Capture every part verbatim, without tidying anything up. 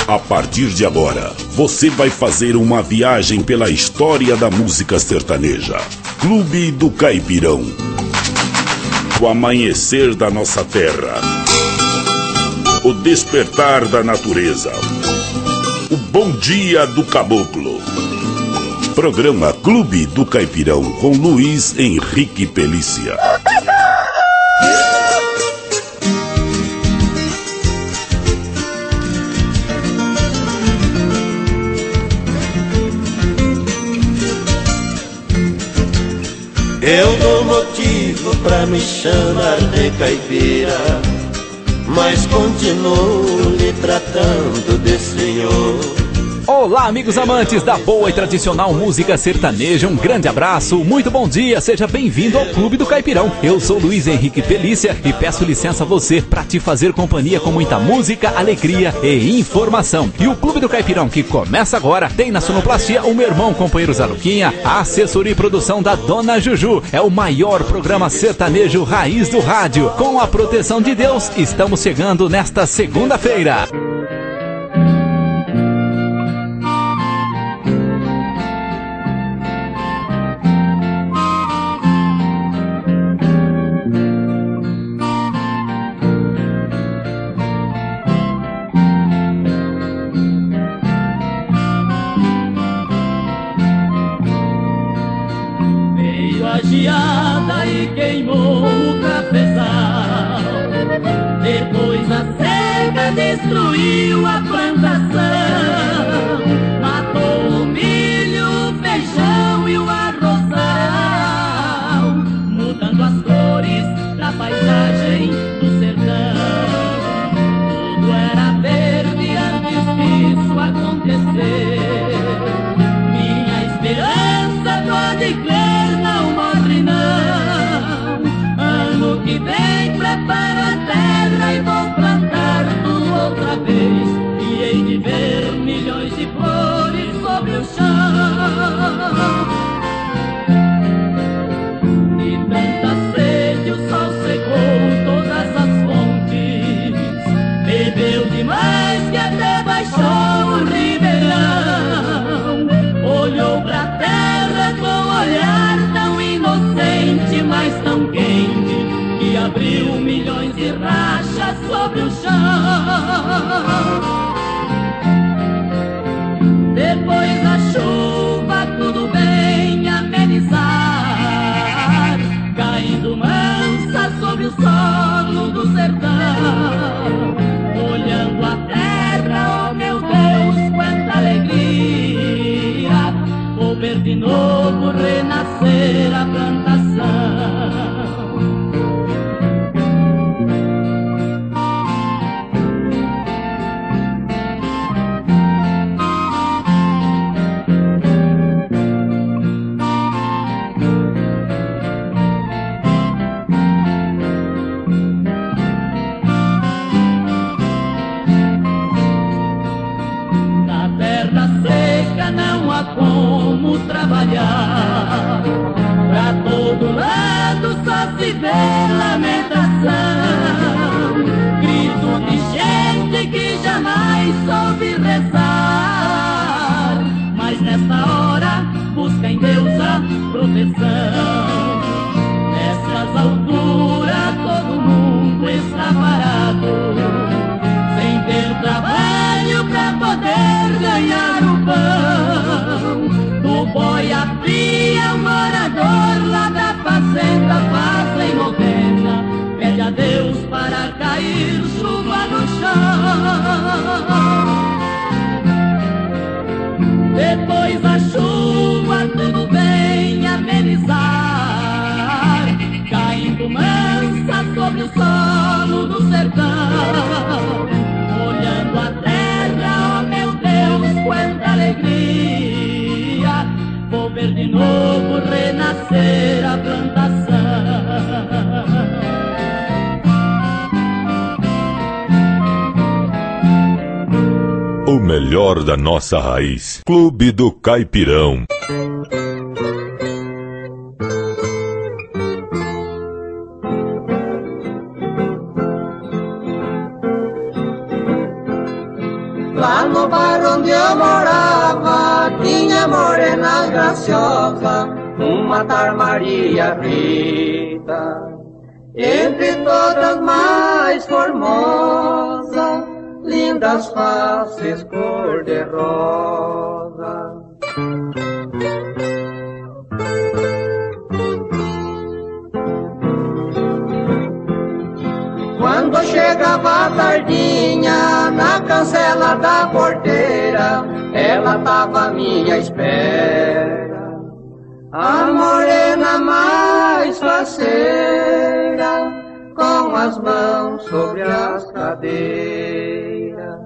A partir de agora, você vai fazer uma viagem pela história da música sertaneja. Clube do Caipirão. O amanhecer da nossa terra. O despertar da natureza. O bom dia do caboclo. Programa Clube do Caipirão com Luiz Henrique Pelícia. Eu dou motivo pra me chamar de caipira, mas continuo lhe tratando de senhor. Olá, amigos amantes da boa e tradicional música sertaneja, um grande abraço, muito bom dia, seja bem-vindo ao Clube do Caipirão. Eu sou Luiz Henrique Pelícia e peço licença a você para te fazer companhia com muita música, alegria e informação. E o Clube do Caipirão, que começa agora, tem na sonoplastia o meu irmão, companheiro Zaluquinha, a assessoria e produção da Dona Juju. É o maior programa sertanejo raiz do rádio. Com a proteção de Deus, estamos chegando nesta segunda-feira. Geada e queimou o cafezal, depois a seca destruiu a plantação, matou o milho, o feijão e o arrozal, mudando as cores da paisagem do sertão. Tudo era verde antes disso acontecer. Minha esperança pode crer, não morre não. Ano que vem preparo a terra e vou plantar tudo outra vez, e hei de ver milhões de flores sobre o chão. E tanta sede o sol secou todas as fontes, bebeu demais que até baixou o ribeirão. Olhou pra terra com olhar tão inocente, mas tão quente, que abriu milhões de rachas sobre o chão. Depois da chuva tudo bem amenizar, caindo mansa sobre o solo do sertão. Olhando a terra, oh meu Deus, quanta alegria, vou ver de novo renascer a plantação. Na terra seca não há como trabalhar, pra todo lado só se vê lamentação, grito de gente que jamais soube rezar, mas nesta hora busca em Deus a proteção. Nessas alturas todo mundo está parado, sem ter trabalho pra poder ganhar o pão. Do boi a pia, o morador lá da fazenda passa em novena, pede a Deus para cair chuva no chão. Depois da chuva tudo bem amenizar, caindo mansa sobre o solo do sertão. Olhando a terra, oh meu Deus, quanta alegria, vou ver de novo renascer a plantação. O melhor da nossa raiz. Clube do Caipirão. Lá no linda morena graciosa, uma tar Maria Rita, entre todas mais formosa, lindas faces cor de rosa. Quando chegava a tardinha na cancela da porteira, ela tava à minha espera, a morena mais faceira, com as mãos sobre as cadeiras.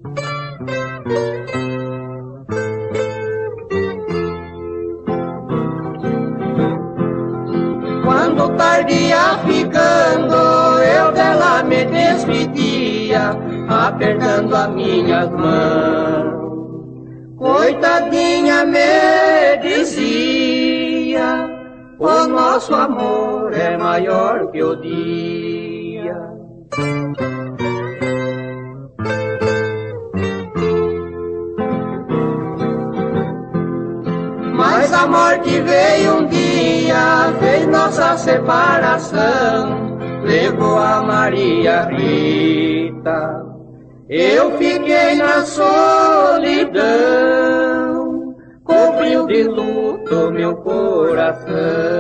Quando tardia ficando, eu dela me despedia, apertando as minhas mãos. Coitadinha, me dizia, o nosso amor é maior que o dia. Mas a morte veio um dia, fez nossa separação, levou a Maria Rita. Eu fiquei na solidão, cobriu de luto meu coração.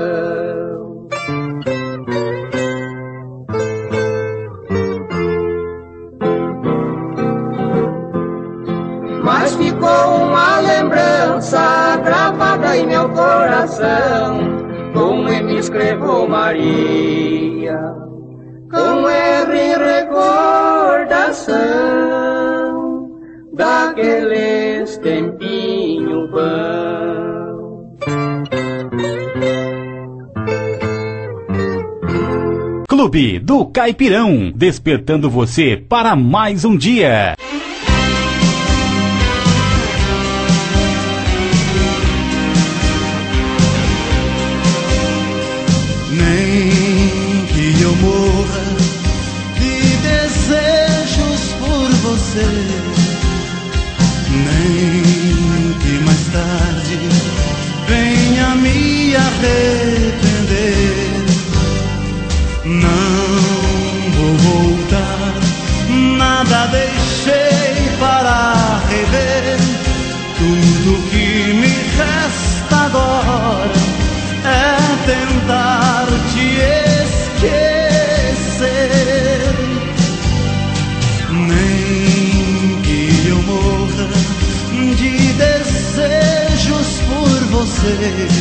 Mas ficou uma lembrança gravada em meu coração, com M escreveu Maria, com R em recordação daqueles tempinhos bons. Clube do Caipirão, despertando você para mais um dia. Nem que eu morra de desejos por você, nem que mais tarde venha me arrepender. Não vou voltar, nada deixei para rever. Tudo que me resta agora é tentar te esquecer. Nem que eu morra de desejos por você,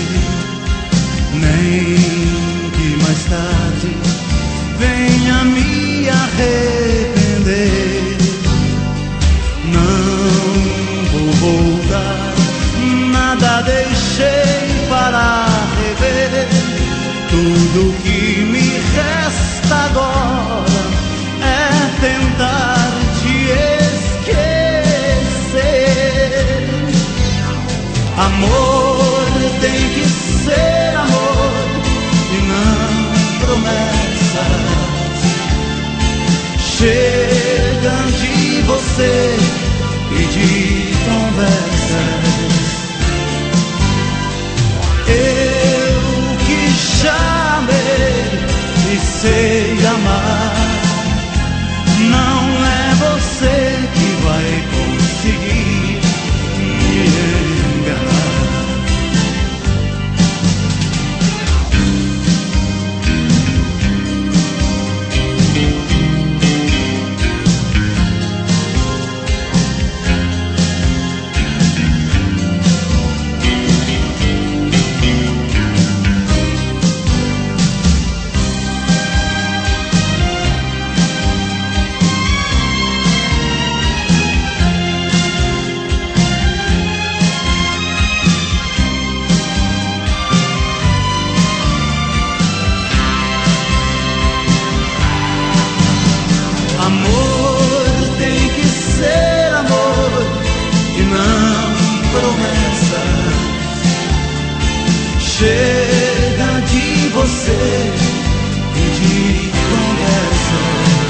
nem que mais tarde venha me arrepender. Não vou voltar, nada deixei para rever. Tudo que me resta agora é tentar te esquecer. Amor tem que ser amor e não promessas. Chega de você e de conversas. Eu que já amei e sei amar, não é você que vai conseguir me enganar. Amor tem que ser amor e não promessas. Chega de você e de conversas.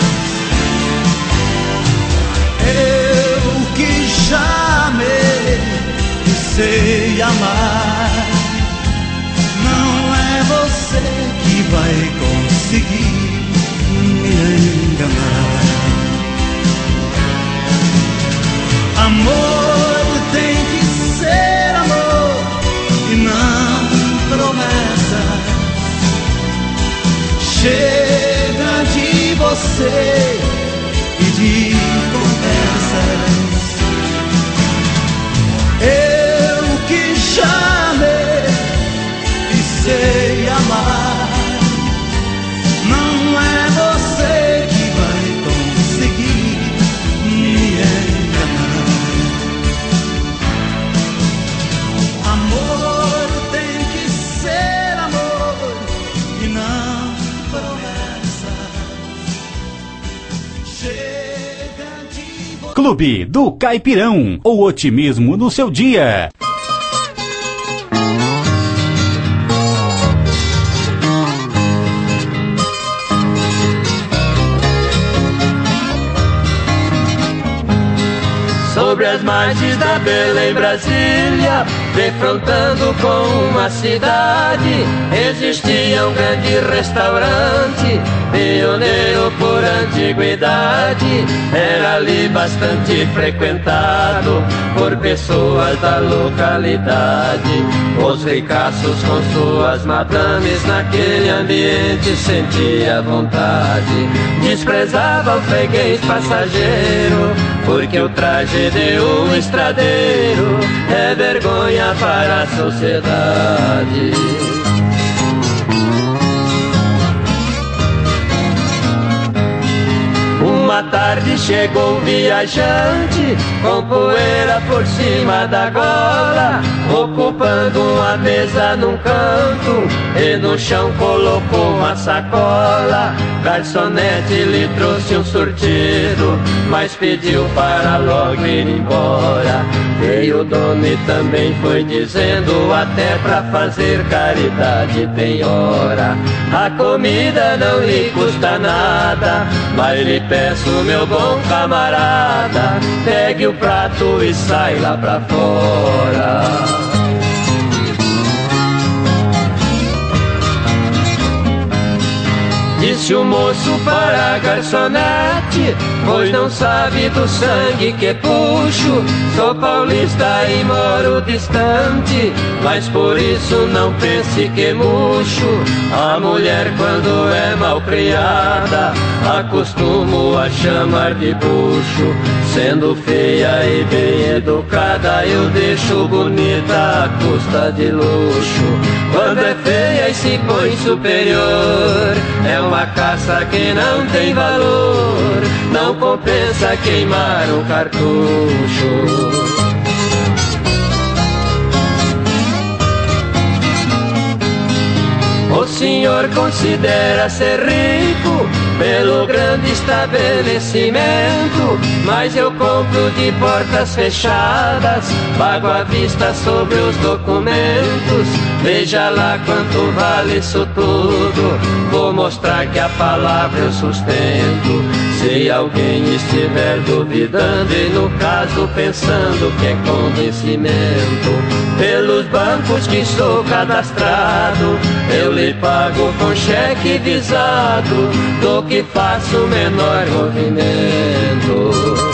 Eu que já amei e sei amar, amar. Não é você que vai conseguir me enganar. Amor tem que ser amor e não promessa. Chega de você e de conversas. Eu que já amei e sei amar. Não é você que vai conseguir me enganar. Amor tem que ser amor e não promessa. Chega de você. Clube do Caipirão, o otimismo no seu dia. Sobre as margens da Belém, Brasília, defrontando com uma cidade, existia um grande restaurante, pioneiro por antiguidade. Era ali bastante frequentado por pessoas da localidade. Os ricaços com suas madames naquele ambiente sentia vontade. Desprezava o freguês passageiro, porque o traje de um estradeiro é vergonha para a sociedade. Uma tarde chegou um viajante com poeira por cima da gola, ocupando uma mesa num canto e no chão colocou uma sacola. Garçonete lhe trouxe um surtido, mas pediu para logo ir embora. Veio o dono e também foi dizendo, até pra fazer caridade tem hora. A comida não lhe custa nada, mas lhe peço, meu bom camarada, pegue o prato e sai lá pra fora. Disse o moço para a garçonete, pois não sabe do sangue que puxo. Sou paulista e moro distante, mas por isso não pense que murcho. A mulher quando é mal criada, acostumo a chamar de bucho. Sendo feia e bem educada, eu deixo bonita à custa de luxo. Quando é feia e se põe superior, é uma caça que não tem valor, não compensa queimar um cartucho. O senhor considera ser rico pelo grande estabelecimento, mas eu compro de portas fechadas, pago à vista sobre os documentos. Veja lá quanto vale isso tudo, vou mostrar que a palavra eu sustento. Se alguém estiver duvidando e no caso pensando que é convencimento, pelos bancos que sou cadastrado, eu lhe pago com cheque visado, do que faço o menor movimento.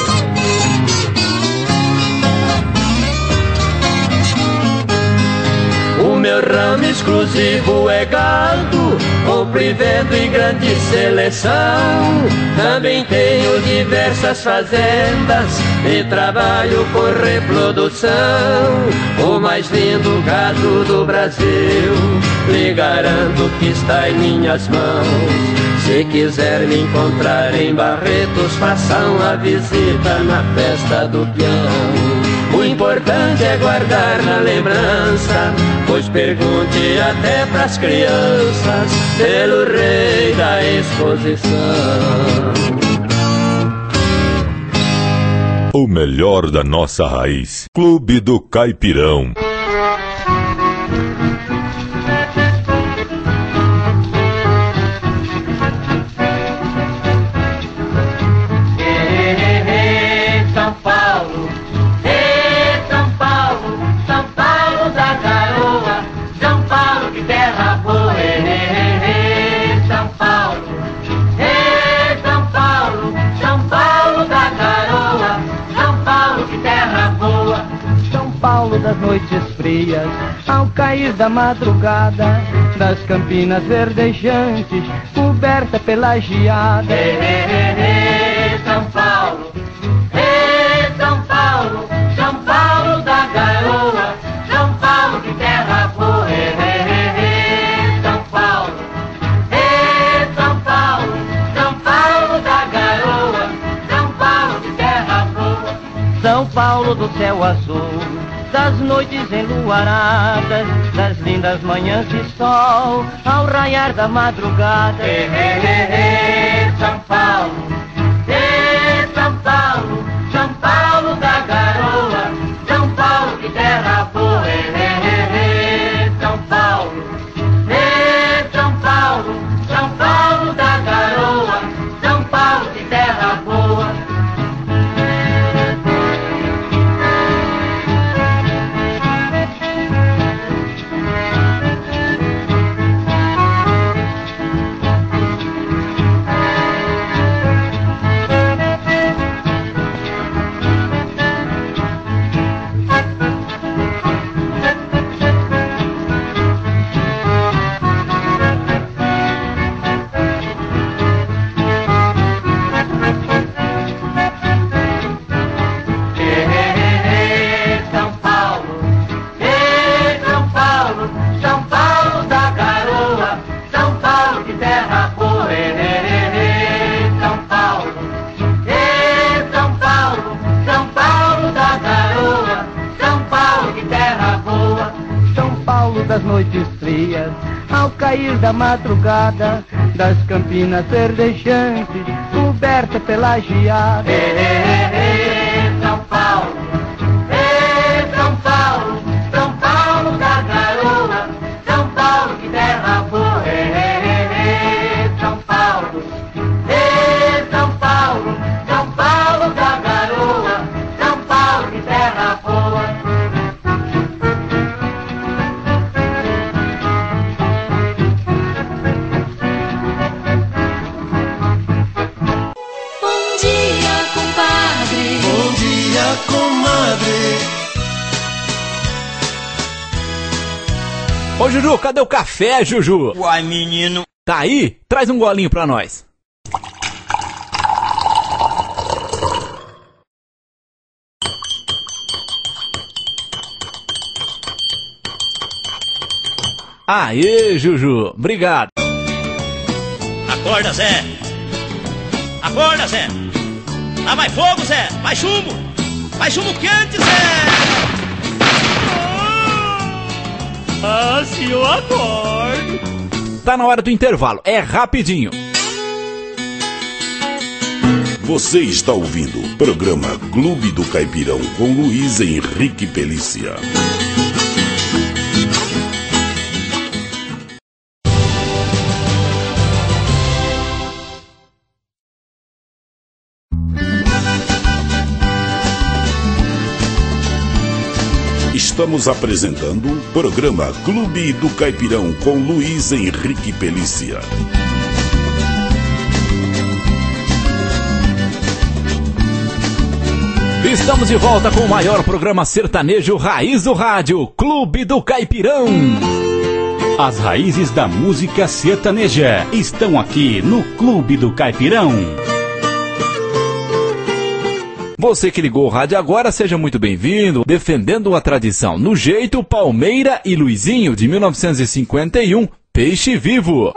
O meu ramo exclusivo é gado, compro e vendo em grande seleção. Também tenho diversas fazendas e trabalho com reprodução. O mais lindo gado do Brasil, lhe garanto que está em minhas mãos. Se quiser me encontrar em Barretos, faça uma visita na festa do peão. O importante é guardar na lembrança, pois pergunte até pras crianças pelo rei da exposição. O melhor da nossa raiz. Clube do Caipirão. São Paulo, São Paulo da frias, ao cair da madrugada, das campinas verdejantes, coberta pela geada. Ei, ei, ei, ei, São Paulo, ei, São Paulo, São Paulo da garoa, São Paulo de terra boa. Ei, ei, ei, ei, São Paulo, ei, São Paulo, São Paulo da garoa, São Paulo de terra boa. São Paulo do céu azul, das noites enluaradas, das lindas manhãs de sol, ao raiar da madrugada. Ei, ei, ei, ei, São Paulo, ei, São Paulo, São Paulo da garoa, São Paulo de terra boa. Ei, ei, ei, ei, São Paulo, ei, São Paulo, São Paulo da garoa, São Paulo de terra boa. Das noites frias, ao cair da madrugada, das campinas verdejantes, coberta pela geada. Ei, ei, ei, São Paulo, ei, São Paulo, São Paulo da garoa, São Paulo de terra boa. Ei, ei, ei, São Paulo, ei, São Paulo, São Paulo da garoa, São Paulo de terra boa. Ô Juju, cadê o café, Juju? Uai, menino. Tá aí? Traz um golinho pra nós. Aê, Juju, obrigado. Acorda, Zé. Acorda, Zé. Lá vai fogo, Zé. Vai chumbo. Vai chumbo quente, Zé. Ah, se eu acordo. Tá na hora do intervalo, é rapidinho. Você está ouvindo o programa Clube do Caipirão com Luiz Henrique Pelícia. Estamos apresentando o programa Clube do Caipirão com Luiz Henrique Pelícia. Estamos de volta com o maior programa sertanejo raiz do rádio, Clube do Caipirão. As raízes da música sertaneja estão aqui no Clube do Caipirão. Você que ligou o rádio agora, seja muito bem-vindo, defendendo a tradição no jeito Palmeira e Luizinho de mil novecentos e cinquenta e um, Peixe Vivo.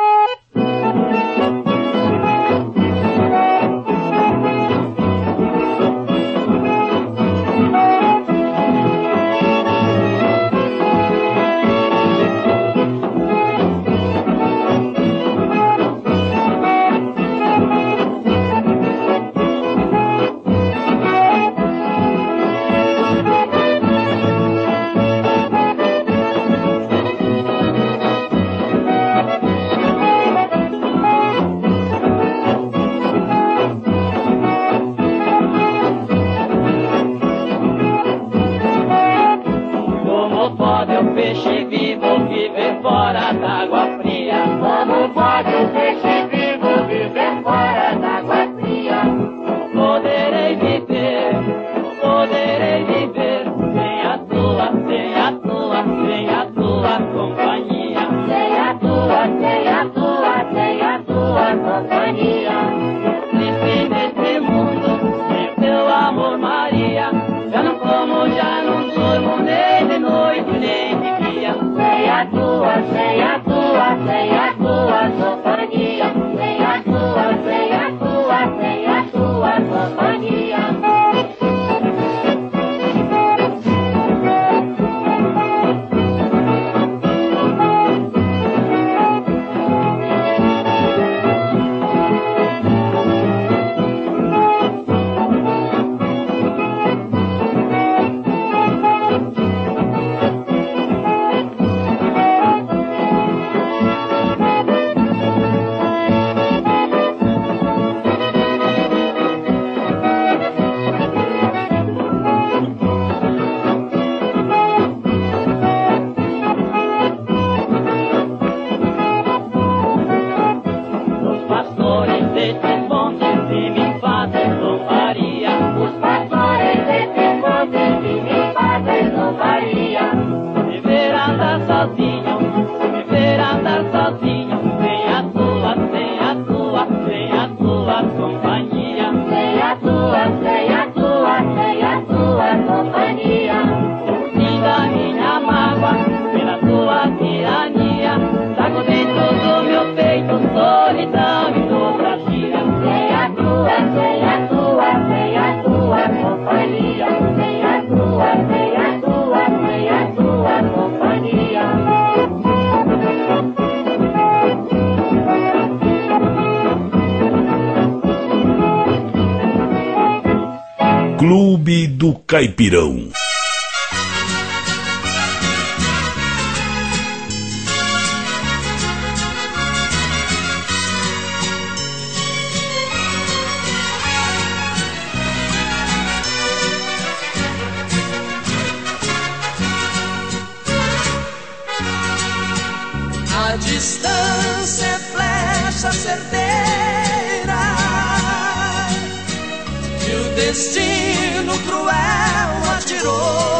Clube do Caipirão. A distância é flecha certeira que o destino cruel atirou,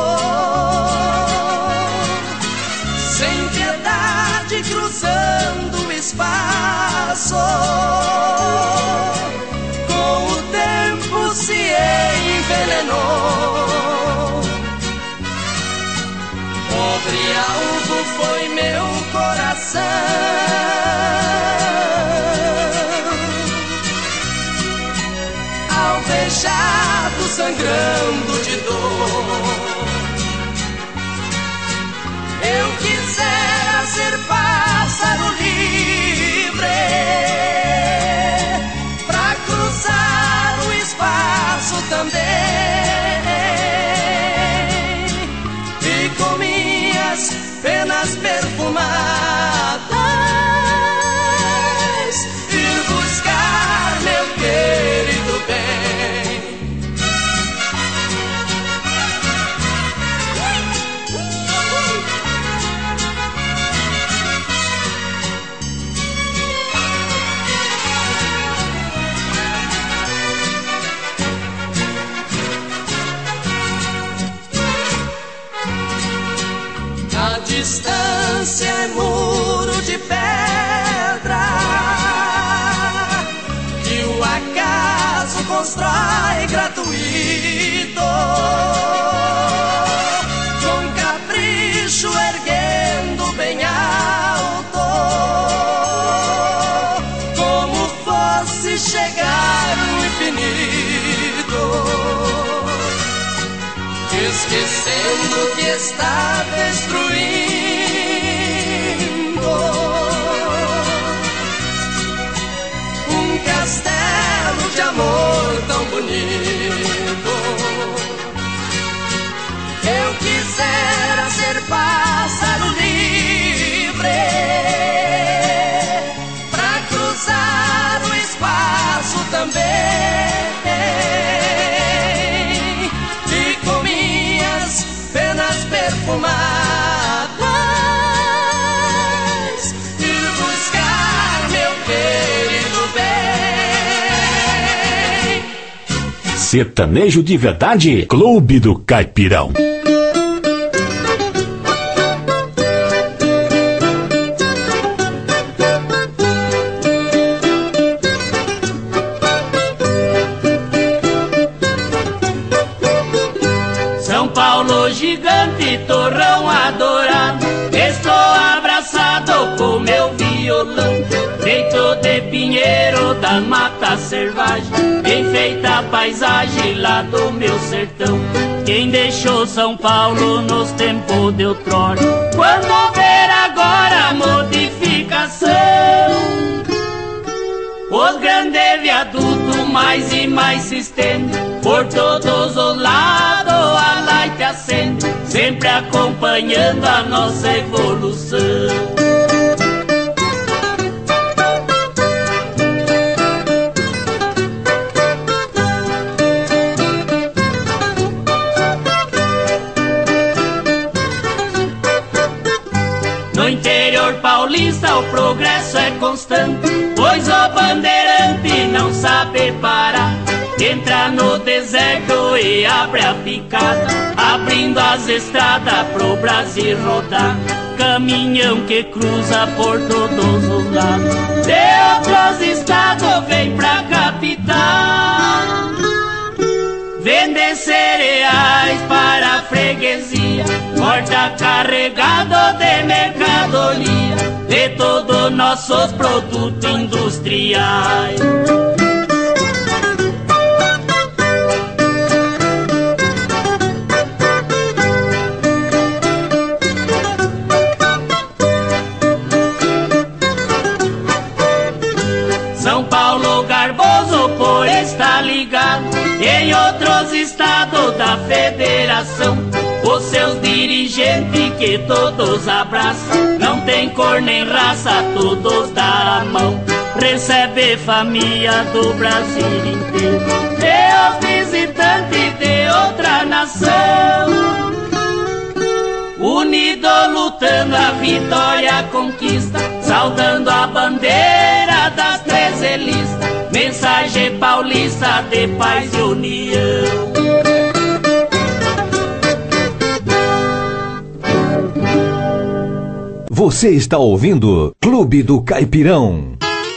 sem piedade cruzando o espaço. Com o tempo se envenenou. Pobre alvo foi meu coração, alvejado, sangrando de dor. Eu quisera ser pássaro livre pra cruzar o espaço também, e com minhas penas perfumadas ir buscar meu querido bem. A distância é muro de pedra que o acaso constrói gratuito, com capricho erguendo bem alto, como fosse chegar no infinito, esquecendo que está destruindo um castelo de amor tão bonito. Eu quisera ser pássaro livre pra cruzar o espaço também, penas perfumadas ir buscar meu querido bem. Sertanejo de verdade, Clube do Caipirão. Gigante, torrão adorado, estou abraçado com meu violão, feito de pinheiro da mata selvagem, bem feita a paisagem lá do meu sertão. Quem deixou São Paulo nos tempos de outrora, quando ver agora a modificação, os grandes viadutos mais e mais se estendem, por todos os lados a light acende, sempre acompanhando a nossa evolução. No interior paulista o progresso é constante, pois o bandeirante não sabe parar. Entra no deserto e abre a picada, abrindo as estradas pro Brasil rodar. Caminhão que cruza por todos os lados, de outros estados vem pra capital vender cereais para a freguesia, porta carregado de mercadoria, de todos nossos produtos industriais. São Paulo garboso por estar ligado, em outros estados da federação, os seus dirigentes que todos abraçam, não tem cor nem raça, todos dá a mão. Recebe família do Brasil inteiro, e os visitantes de outra nação, unido lutando a vitória, a conquista, saudando a bandeira das treze listas, mensagem paulista de paz e união. Você está ouvindo Clube do Caipirão.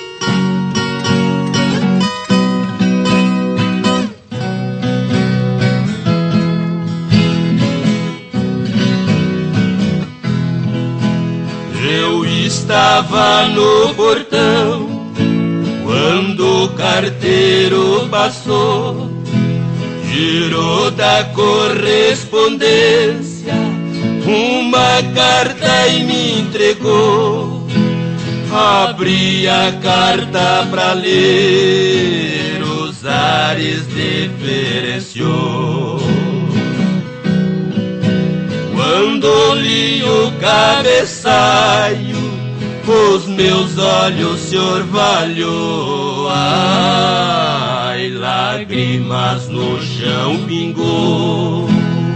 Eu estava no portão quando o carteiro passou, girou da correspondência uma carta e me entregou. Abri a carta pra ler, os ares diferenciou. Quando li o cabeçalho, os meus olhos se orvalhou. Ai, lágrimas no chão pingou.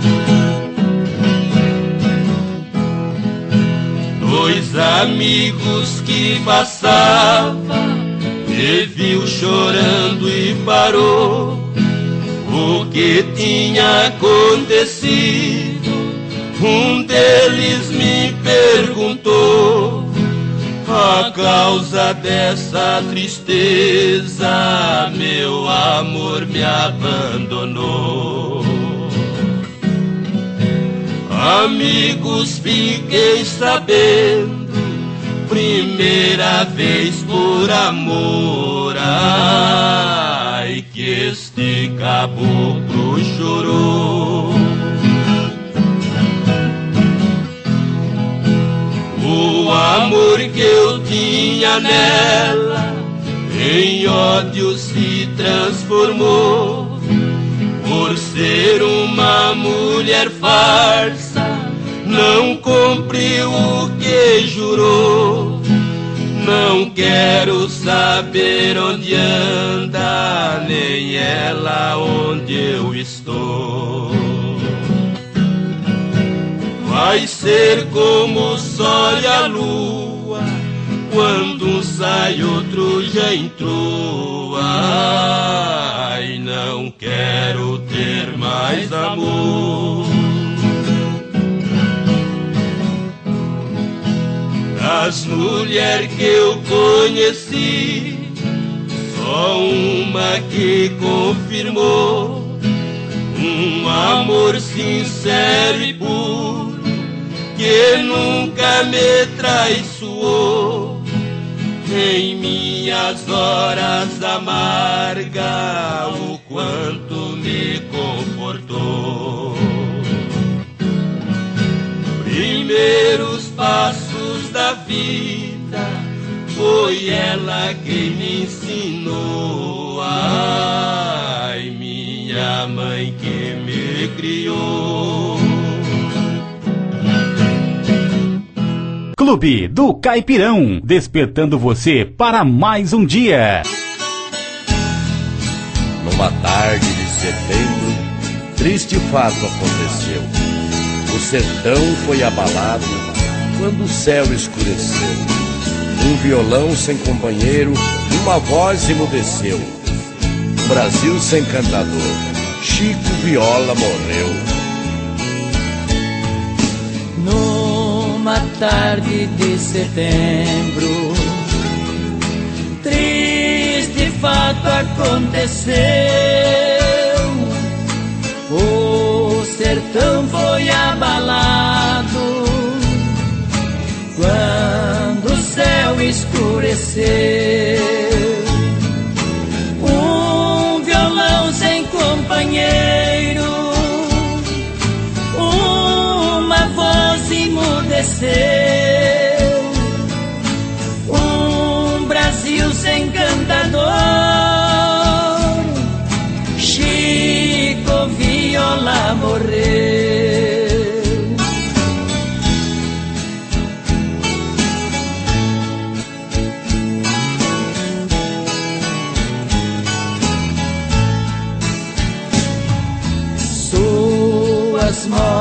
Dois amigos que passavam me viu chorando e parou. O que tinha acontecido, um deles me perguntou. A causa dessa tristeza, meu amor me abandonou. Amigos, fiquei sabendo, primeira vez por amor, ai, que este caboclo chorou. O amor que eu tinha nela em ódio se transformou. Por ser uma mulher farsa, não cumpriu o que jurou. Não quero saber onde anda, nem ela onde eu estou. Vai ser como o sol e a lua, quando um sai outro já entrou. Ai, não quero ter mais amor. Das mulheres que eu conheci, só uma que confirmou um amor sincero e puro, que nunca me traiçoou. Em minhas horas amargas, o quanto me confortou. Primeiros passos da vida, foi ela quem me ensinou. Ai, minha mãe que me criou. Clube do Caipirão, despertando você para mais um dia. Numa tarde de setembro, triste fato aconteceu. O sertão foi abalado quando o céu escureceu. Um violão sem companheiro, uma voz emudeceu. Um Brasil sem cantador, Chico Viola morreu. Numa tarde de setembro, triste fato aconteceu. O sertão foi abalado quando o céu escureceu. Um violão sem companheiro, uma voz emudeceu. Um Brasil sem cantador, Chico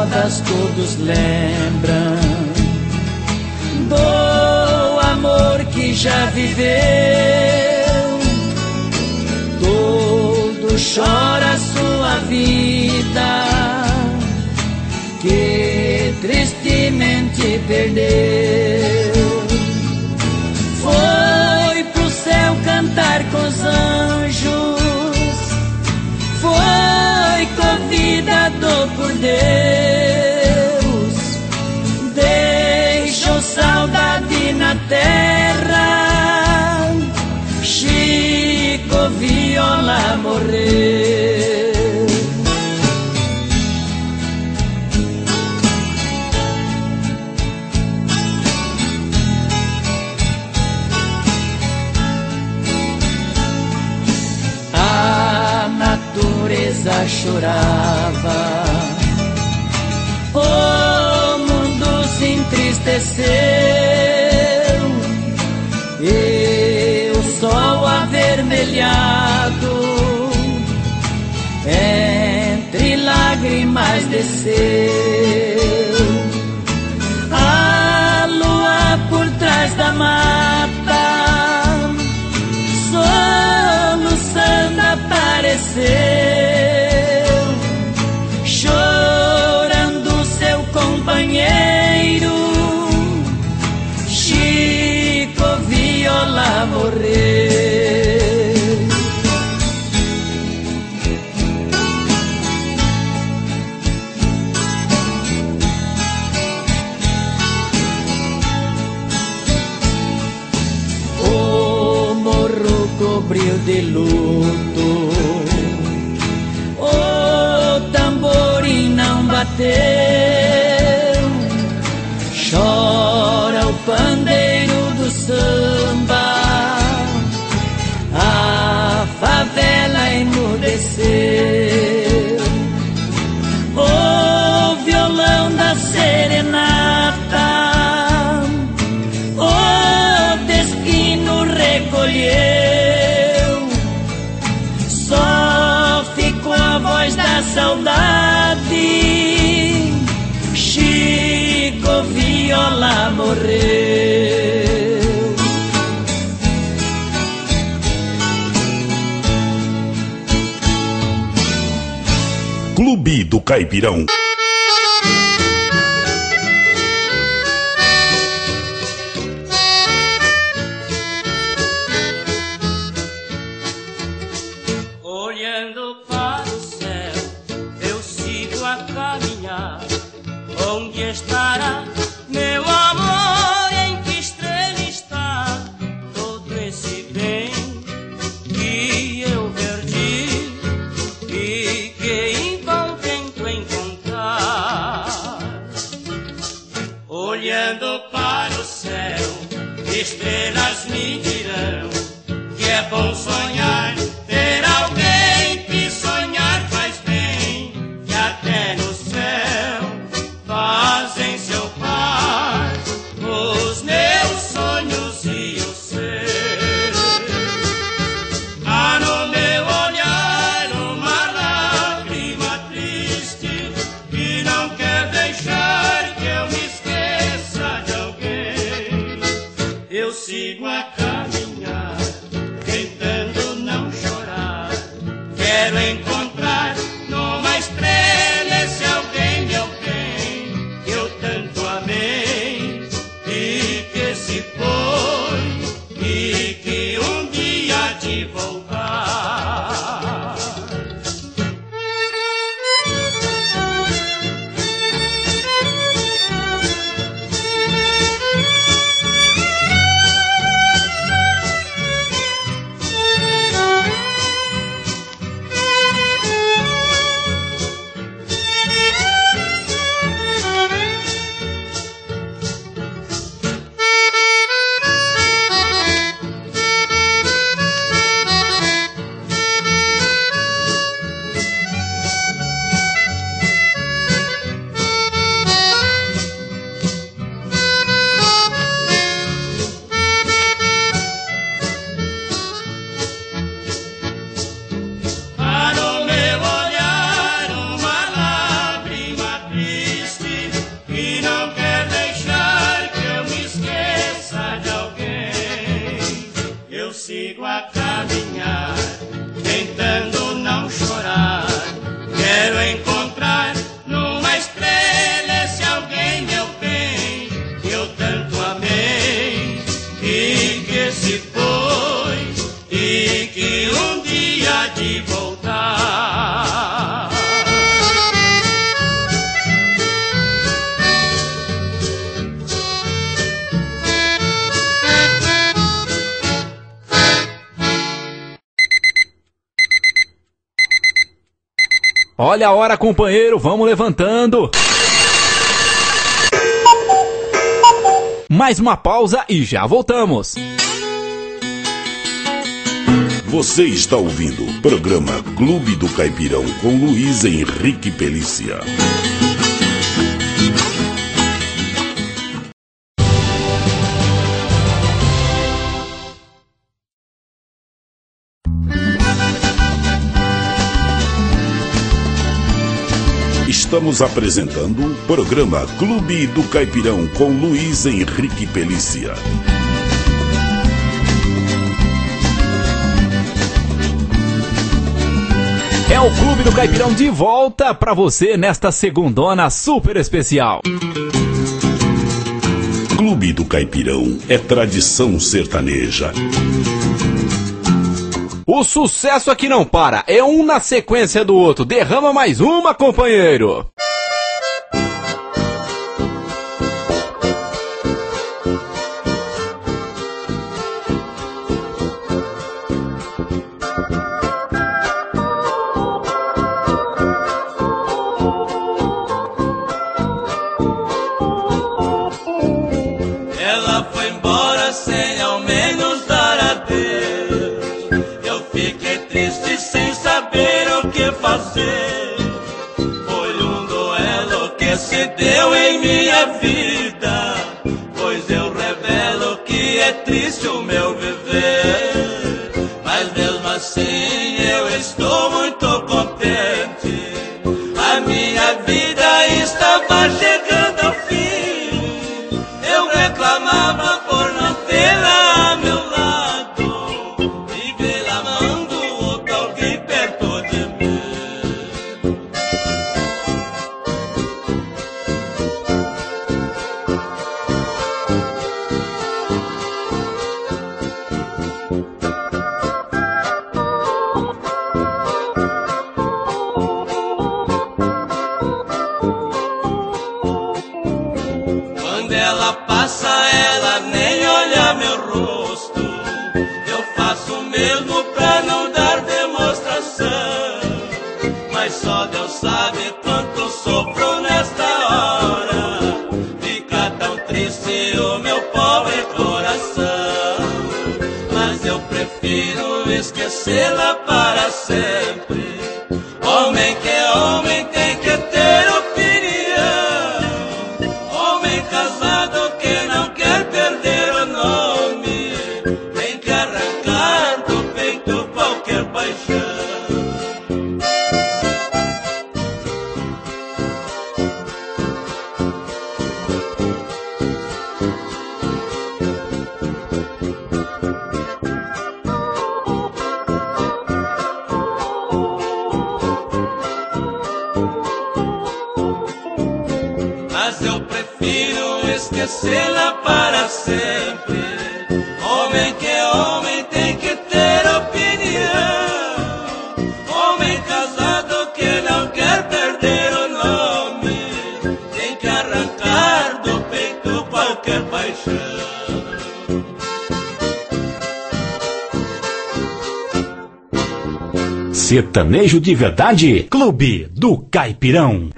estradas todos lembram do amor que já viveu. Todo chora sua vida que tristemente perdeu. Foi pro céu cantar com os anjos, foi convidado por Deus, deixou saudade na terra, Chico Viola morreu. Chorava, o mundo se entristeceu e o sol avermelhado entre lágrimas desceu. A lua por trás da mata soluçando apareceu, chorando seu companheiro, Chico Viola morreu. O morro cobriu de luto, não bateu, chora o pandeiro do samba, a favela emudeceu. O violão da serenata, o destino recolheu, só ficou a voz da saudade, Chico Viola morreu. Clube do Caipirão. Olhando para o céu, eu sigo a caminhar. Onde estará meu amor? Em que estrela está todo esse bem que eu perdi e que em vão tento encontrar? Olhando para o céu, estrelas me dirão que é bom sonhar, ter alguém que sonhar faz bem, que até no céu fazem seu par os meus sonhos e o ser. Há no meu olhar uma lágrima triste que não quer deixar que eu me esqueça de alguém. Eu sigo a caminhar, tentando não chorar. Quero encontrar numa estrela esse alguém, meu bem, que eu tanto amei e que se foi e que um dia há de voltar. sigo a caminhar, tentando não chorar. Quero encontrar numa estrela esse alguém, meu bem, que eu tanto amei e que se foi e que um dia há de voltar. Olha a hora, companheiro, vamos levantando. Mais uma pausa e já voltamos. Você está ouvindo o programa Clube do Caipirão com Luiz Henrique Pelícia. Estamos apresentando o programa Clube do Caipirão com Luiz Henrique Pelícia. É o Clube do Caipirão de volta pra você nesta segundona super especial. Clube do Caipirão é tradição sertaneja. O sucesso aqui não para, é um na sequência do outro. Derrama mais uma, companheiro. Ela foi embora sem ao menos dar adeus. Sem saber o que fazer. Foi um duelo que se deu em minha vida, pois eu revelo que é triste o meu viver. Mas mesmo assim eu estou muito contente. A minha vida estava chegando ao fim. Eu reclamava por não tê-la a meu lado, vivê-la amando perto de mim. Quando ela passa, ela nem olha meu rosto. Eu faço o mesmo pra não dar demonstração, mas só Deus sabe quanto sofro nesta hora. Fica tão triste o meu pobre coração, mas eu prefiro esquecê-la para sempre. Homem que é homem tem que ter opinião. Homem casado que não quer perder o nome tem que arrancar do peito qualquer paixão. Mas eu prefiro esquecê-la para sempre. Homem que é homem tem que ter opinião. Homem casado que não quer perder o nome tem que arrancar do peito qualquer paixão. Sertanejo de verdade, Clube do Caipirão.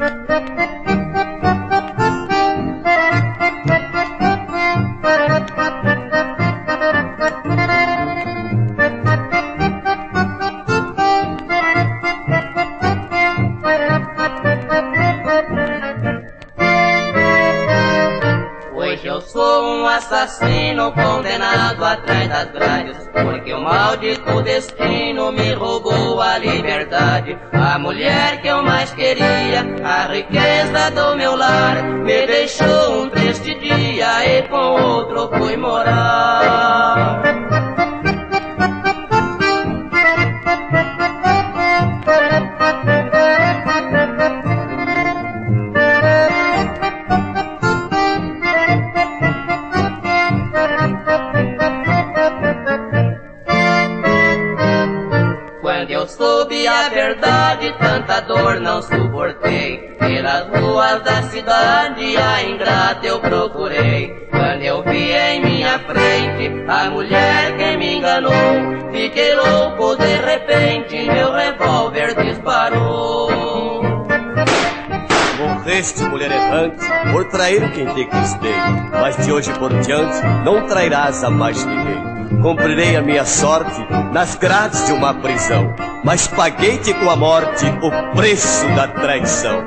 Hoje eu sou um assassino condenado atrás das grades, porque o maldito destino me roubou a liberdade. A mulher que eu mais queria, a riqueza do meu lar, me deixou um triste dia e com outro fui morar. soube a verdade, tanta dor não suportei. Pelas ruas da cidade a ingrata eu procurei. Quando eu vi em minha frente a mulher que me enganou, fiquei louco, de repente meu revólver disparou. Morreste, mulher errante, por trair quem te quis bem, mas de hoje por diante não trairás a mais ninguém. Cumprirei a minha sorte nas grades de uma prisão, mas paguei-te com a morte o preço da traição.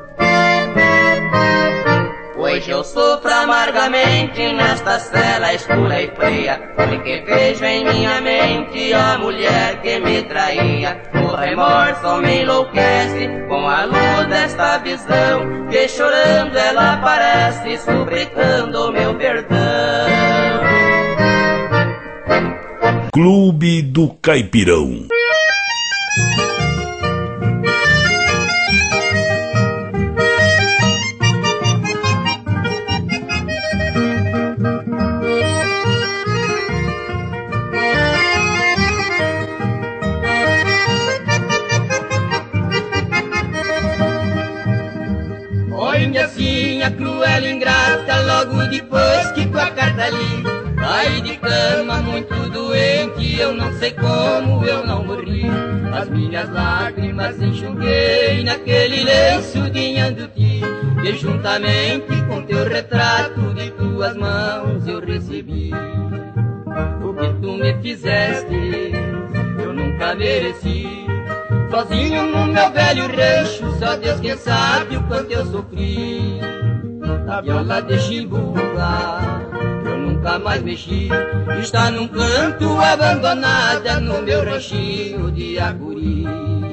Hoje eu sofro amargamente nesta cela escura e fria, porque vejo em minha mente a mulher que me traía. O remorso me enlouquece com a luz desta visão, que chorando ela aparece, suplicando meu perdão. Clube do Caipirão. Minhazinha cruel e ingrata, logo depois que tua carta li, caí de cama muito doente, eu não sei como eu não morri. As minhas lágrimas enxuguei naquele lenço de Nhanduti, e juntamente com teu retrato de tuas mãos eu recebi. O que tu me fizeste eu nunca mereci. Sozinho no meu velho rancho, só Deus quem sabe o quanto eu sofri. A viola de chibunga eu nunca mais mexi, está num canto abandonada no meu ranchinho de Acuri.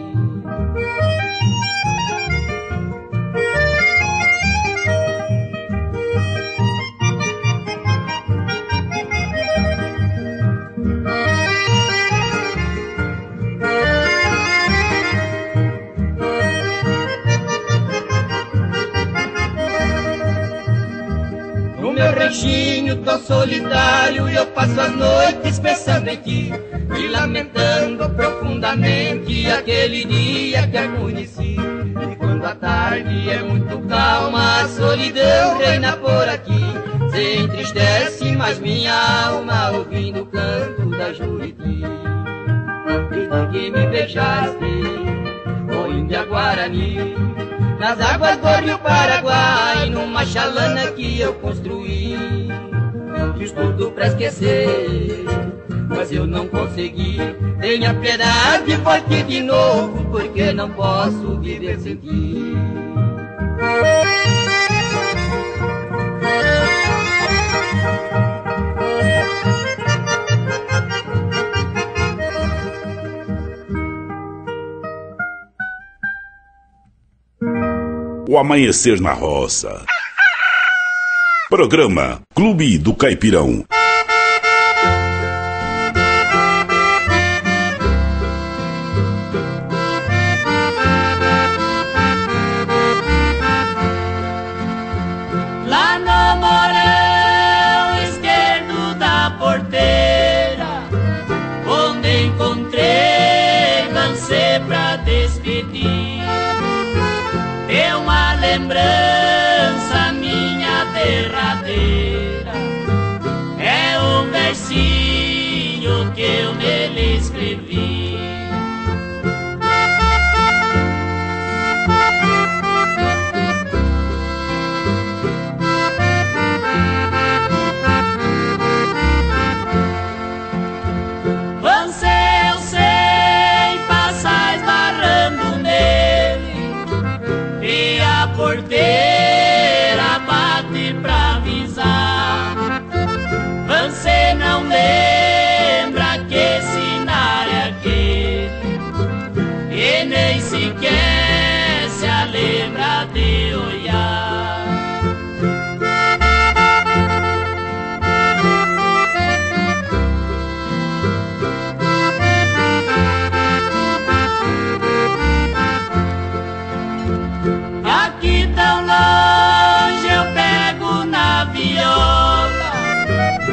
Meu ranchinho tão solitário, eu passo as noites pensando em ti e lamentando profundamente aquele dia que a conheci. E quando a tarde é muito calma, a solidão reina por aqui, se entristece mais minha alma ouvindo o canto da Juriti. Desde que me beijaste, ó Índia Guarani, nas águas do rio Paraguai, numa chalana que eu construí. Fiz tudo pra esquecer, mas eu não consegui. Tenha piedade, volte de novo, porque não posso viver sem ti. O Amanhecer na Roça. Programa Clube do Caipirão. Lá no morão esquerdo da porteira, onde encontrei você pra despedir, é uma lembrança minha derradeira, é um versinho que eu nele escrevi. Você eu sei passar esbarrando nele, e a porteira bate pra avisar. Você não lembra que sinal é aquele, e nem sequer se lembra de olhar. Aqui tão longe eu pego na viola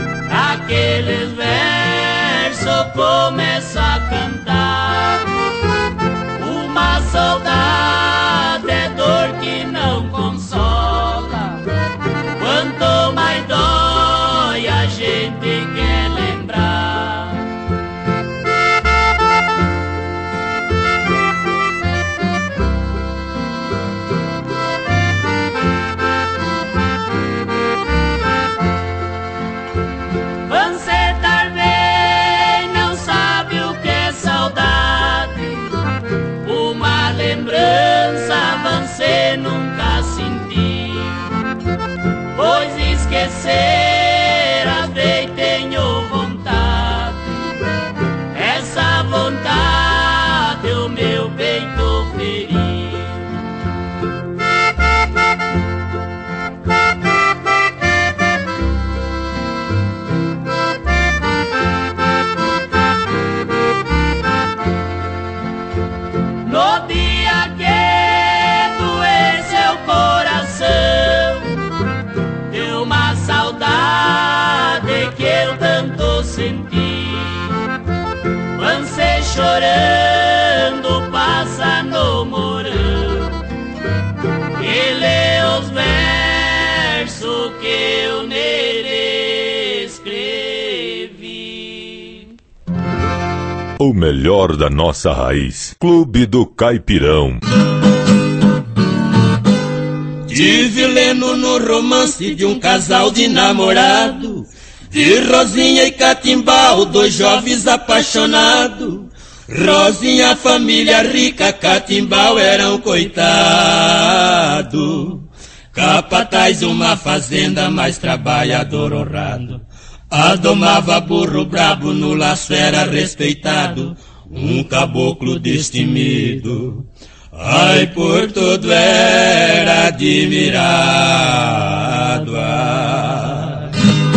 aqueles versos, começo a cantar. sentir. Você chorando passa no morão e lê os versos que eu nele escrevi. O melhor da nossa raiz. Clube do Caipirão. Tive lendo no romance de um casal de namorado, de Rosinha e Catimbau, dois jovens apaixonados. Rosinha, família rica, Catimbau era um coitado. Capataz de uma fazenda, mais trabalhador honrado. Adomava burro brabo, no laço era respeitado. Um caboclo destemido, ai, por todo era admirado. Ai.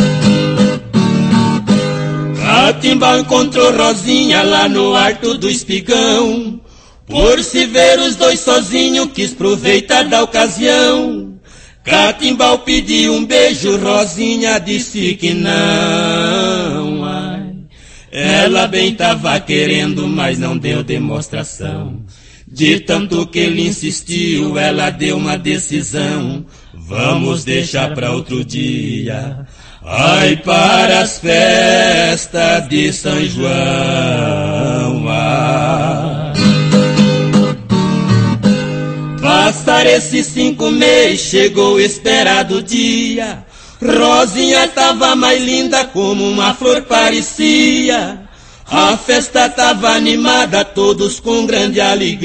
Catimbau encontrou Rosinha lá no Alto do Espigão. Por se ver os dois sozinhos, quis aproveitar da ocasião. Catimbau pediu um beijo, Rosinha disse que não. Ai. Ela bem tava querendo, mas não deu demonstração. De tanto que ele insistiu, ela deu uma decisão. Vamos deixar pra outro dia, ai, para as festas de São João. Ai. Passar esses cinco meses, chegou o esperado dia. Rosinha tava mais linda como uma flor parecia. A festa tava animada, todos com grande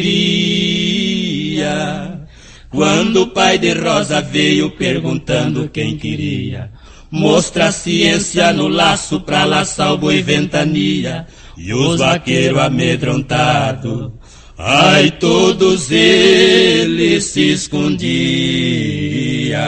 alegria. Quando o pai de Rosa veio perguntando quem queria mostrar ciência no laço pra laçar o boi ventania, e os vaqueiros amedrontados, ai, todos eles se escondiam.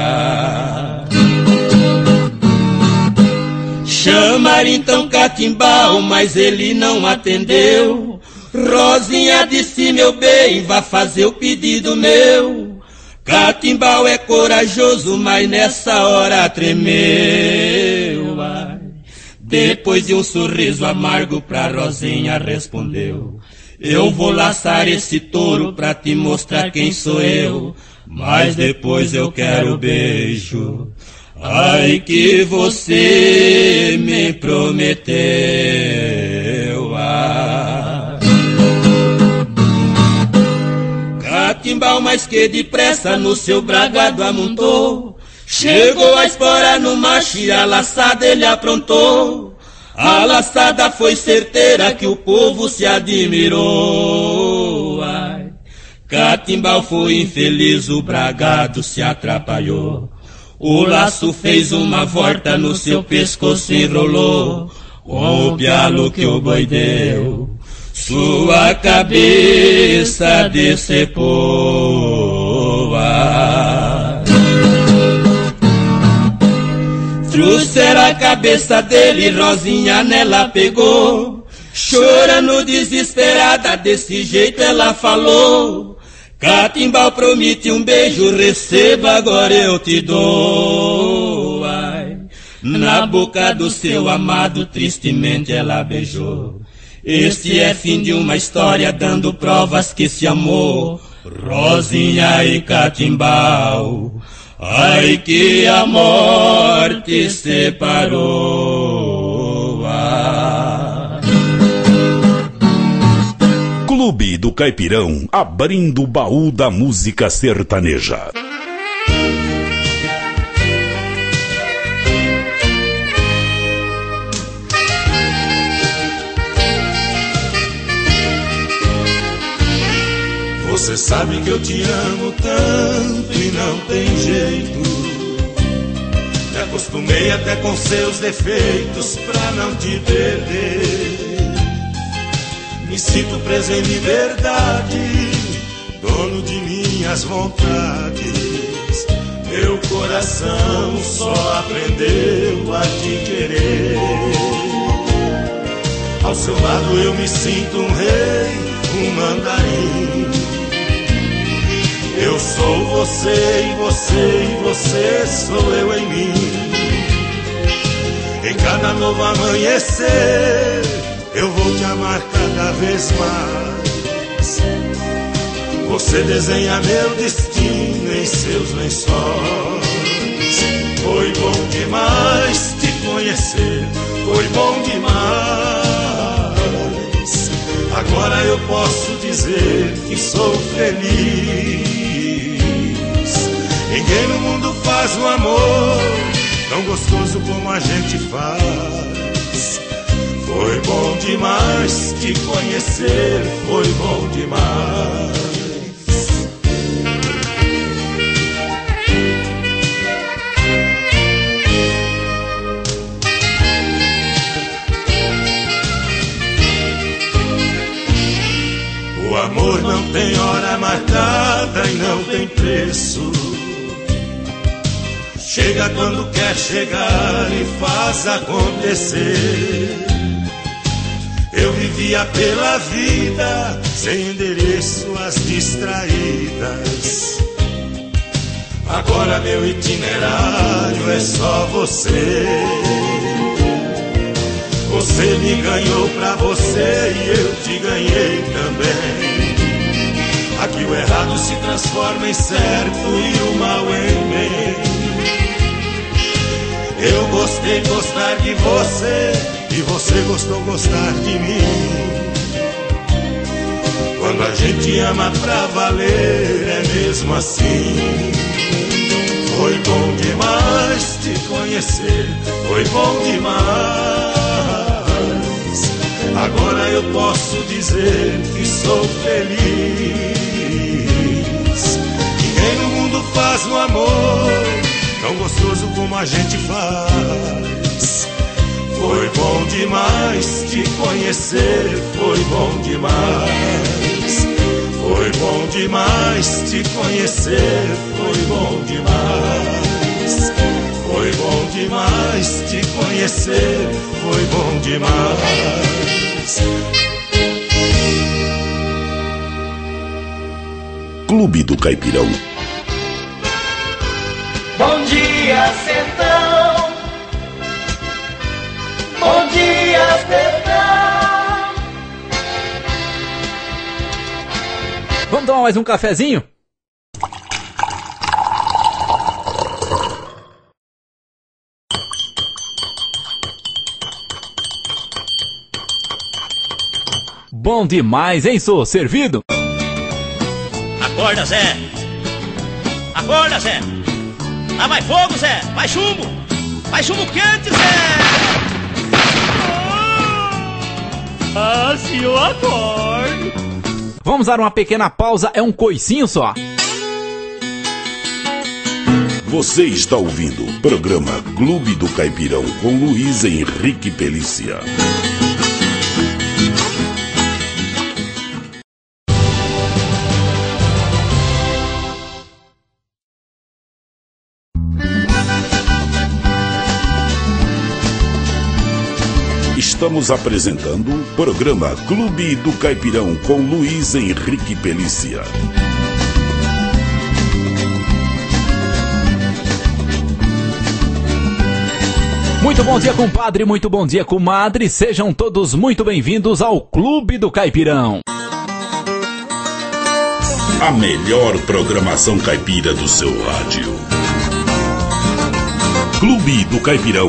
Chamaram então Catimbau, mas ele não atendeu. Rosinha disse, meu bem, vá fazer o pedido meu. Catimbau é corajoso, mas nessa hora tremeu. Ai. Depois de um sorriso amargo pra Rosinha respondeu, eu vou laçar esse touro pra te mostrar quem sou eu, mas depois eu quero beijo, ai, que você me prometeu. Ai. Catimbau mais que depressa no seu bragado amontou, chegou a espora no macho e a laçada ele aprontou. A laçada foi certeira que o povo se admirou. Ai. Catimbau foi infeliz, o bragado se atrapalhou. O laço fez uma volta, no seu pescoço enrolou. Com o pialo que o boi deu, sua cabeça decepou. Trouxeram a cabeça dele, Rosinha nela pegou. Chorando desesperada, desse jeito ela falou, Catimbau promete um beijo, receba, agora eu te dou. Ai. Na boca do seu amado, tristemente ela beijou. Este é fim de uma história, dando provas que se amou. Rosinha e Catimbau, ai, que a morte separou. Ah. Clube do Caipirão, abrindo o baú da música sertaneja. Você sabe que eu te amo tanto e não tem jeito. Me acostumei até com seus defeitos pra não te perder. Me sinto preso em liberdade, dono de minhas vontades. Meu coração só aprendeu a te querer. Ao seu lado eu me sinto um rei, um mandarim. Eu sou você e você e você sou eu em mim. Em cada novo amanhecer eu vou te amar cada vez mais. Você desenha meu destino em seus lençóis. Foi bom demais te conhecer, foi bom demais. Agora eu posso dizer que sou feliz. Ninguém no mundo faz um amor tão gostoso como a gente faz. Foi bom demais te conhecer, foi bom demais. O amor não tem hora marcada e não tem preço. Chega quando quer chegar e faz acontecer. Eu vivia pela vida sem endereço às distraídas. Agora meu itinerário é só você. Você me ganhou pra você e eu te ganhei também. Aqui o errado se transforma em certo e o mal em bem. Eu gostei de gostar de você e você gostou de gostar de mim. Quando a gente ama pra valer é mesmo assim. Foi bom demais te conhecer, foi bom demais. Agora eu posso dizer que sou feliz. Ninguém no mundo faz um amor tão gostoso como a gente faz. Foi bom demais te conhecer, foi bom demais. Foi bom demais te conhecer, foi bom demais. Foi bom demais te conhecer, foi bom demais. Clube do Caipirão. Bom dia, sertão. Bom dia, sertão. Vamos tomar mais um cafezinho? Bom demais, hein, sou servido? Acorda, Zé! Acorda, Zé! Lá vai fogo, Zé! Vai chumbo! Vai chumbo quente, Zé! Ah, se eu acordo! Vamos dar uma pequena pausa, é um coicinho só. Você está ouvindo o programa Clube do Caipirão com Luiz Henrique Pelícia. Estamos apresentando o programa Clube do Caipirão com Luiz Henrique Pelícia. Muito bom dia, compadre, muito bom dia, comadre. Sejam todos muito bem-vindos ao Clube do Caipirão. A melhor programação caipira do seu rádio. Clube do Caipirão.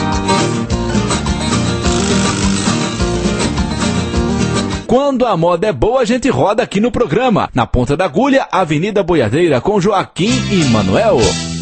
Quando a moda é boa, a gente roda aqui no programa. Na Ponta da Agulha, Avenida Boiadeira, com Joaquim e Manuel.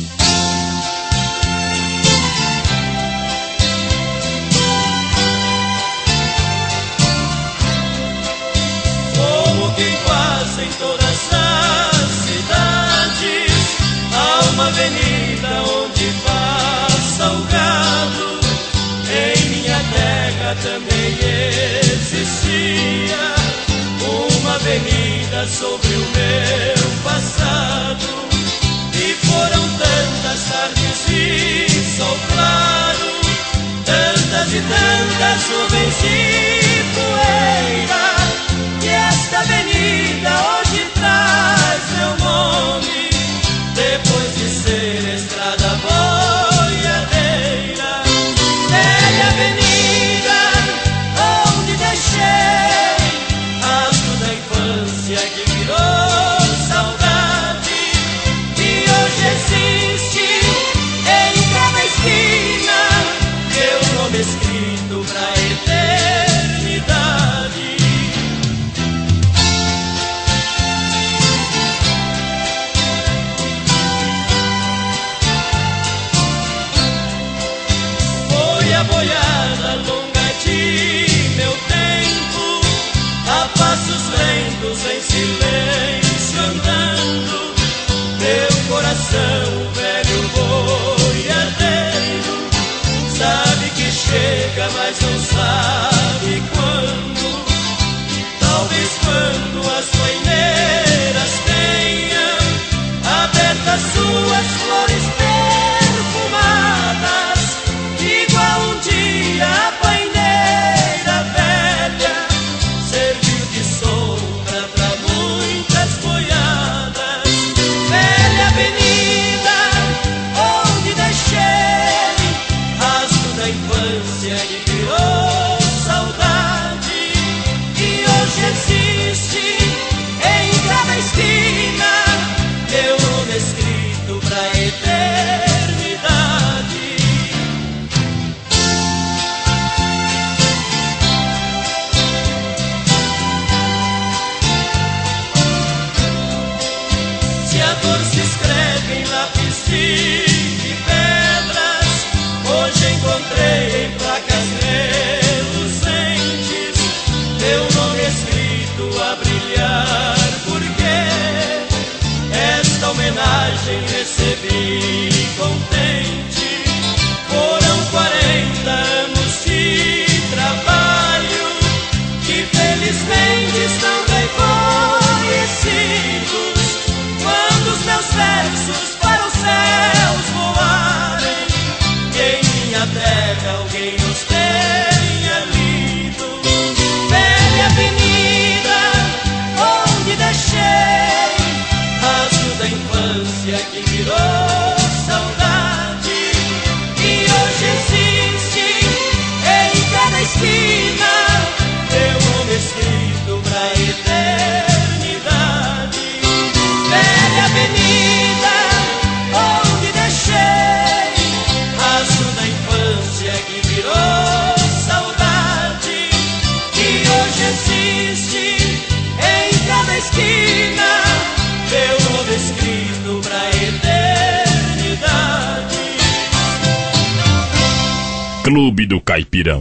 Como quem passa em todas as cidades, há uma avenida onde passa o gado. Em minha terra também existia uma avenida sobre o meu passado. E foram tantas tardes de sol claro, tantas e tantas nuvens de poeira, que esta avenida hoje traz meu nome, depois de ser estrada boiadeira. Clube do Caipirão.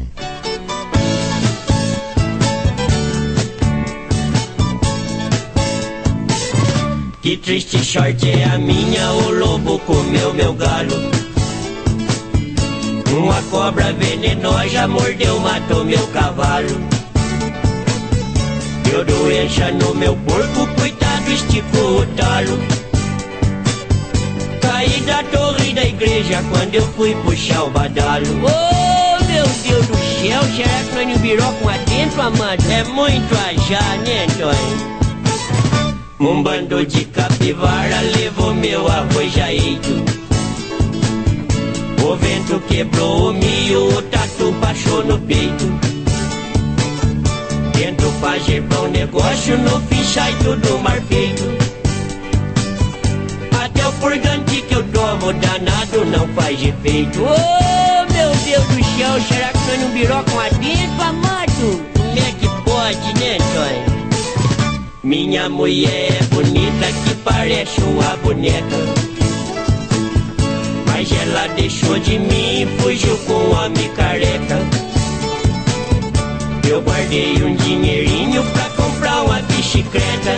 Que triste sorte é a minha, o lobo comeu meu galo. Uma cobra venenosa mordeu, matou meu cavalo. Deu doença no meu porco, coitado, esticou o talo. Caí da torre da igreja quando eu fui puxar o badalo. Oh, meu Deus do céu, será que nós não virou com atento, amado? É muito ajá, né, Antônio? Um bando de capivara levou meu arroz jaeito. O vento quebrou o milho, o tatu baixou no peito. Tento fazer bom negócio, no fim sai tudo mal feito. Até o purgante que eu tomo danado não faz efeito. Oh, meu Deus do céu, será que nós não virou com atento, amado? Como é que pode, né, Antônio? Minha mulher é bonita que parece uma boneca, mas ela deixou de mim e fugiu com um homem careca. Eu guardei um dinheirinho pra comprar uma bicicleta.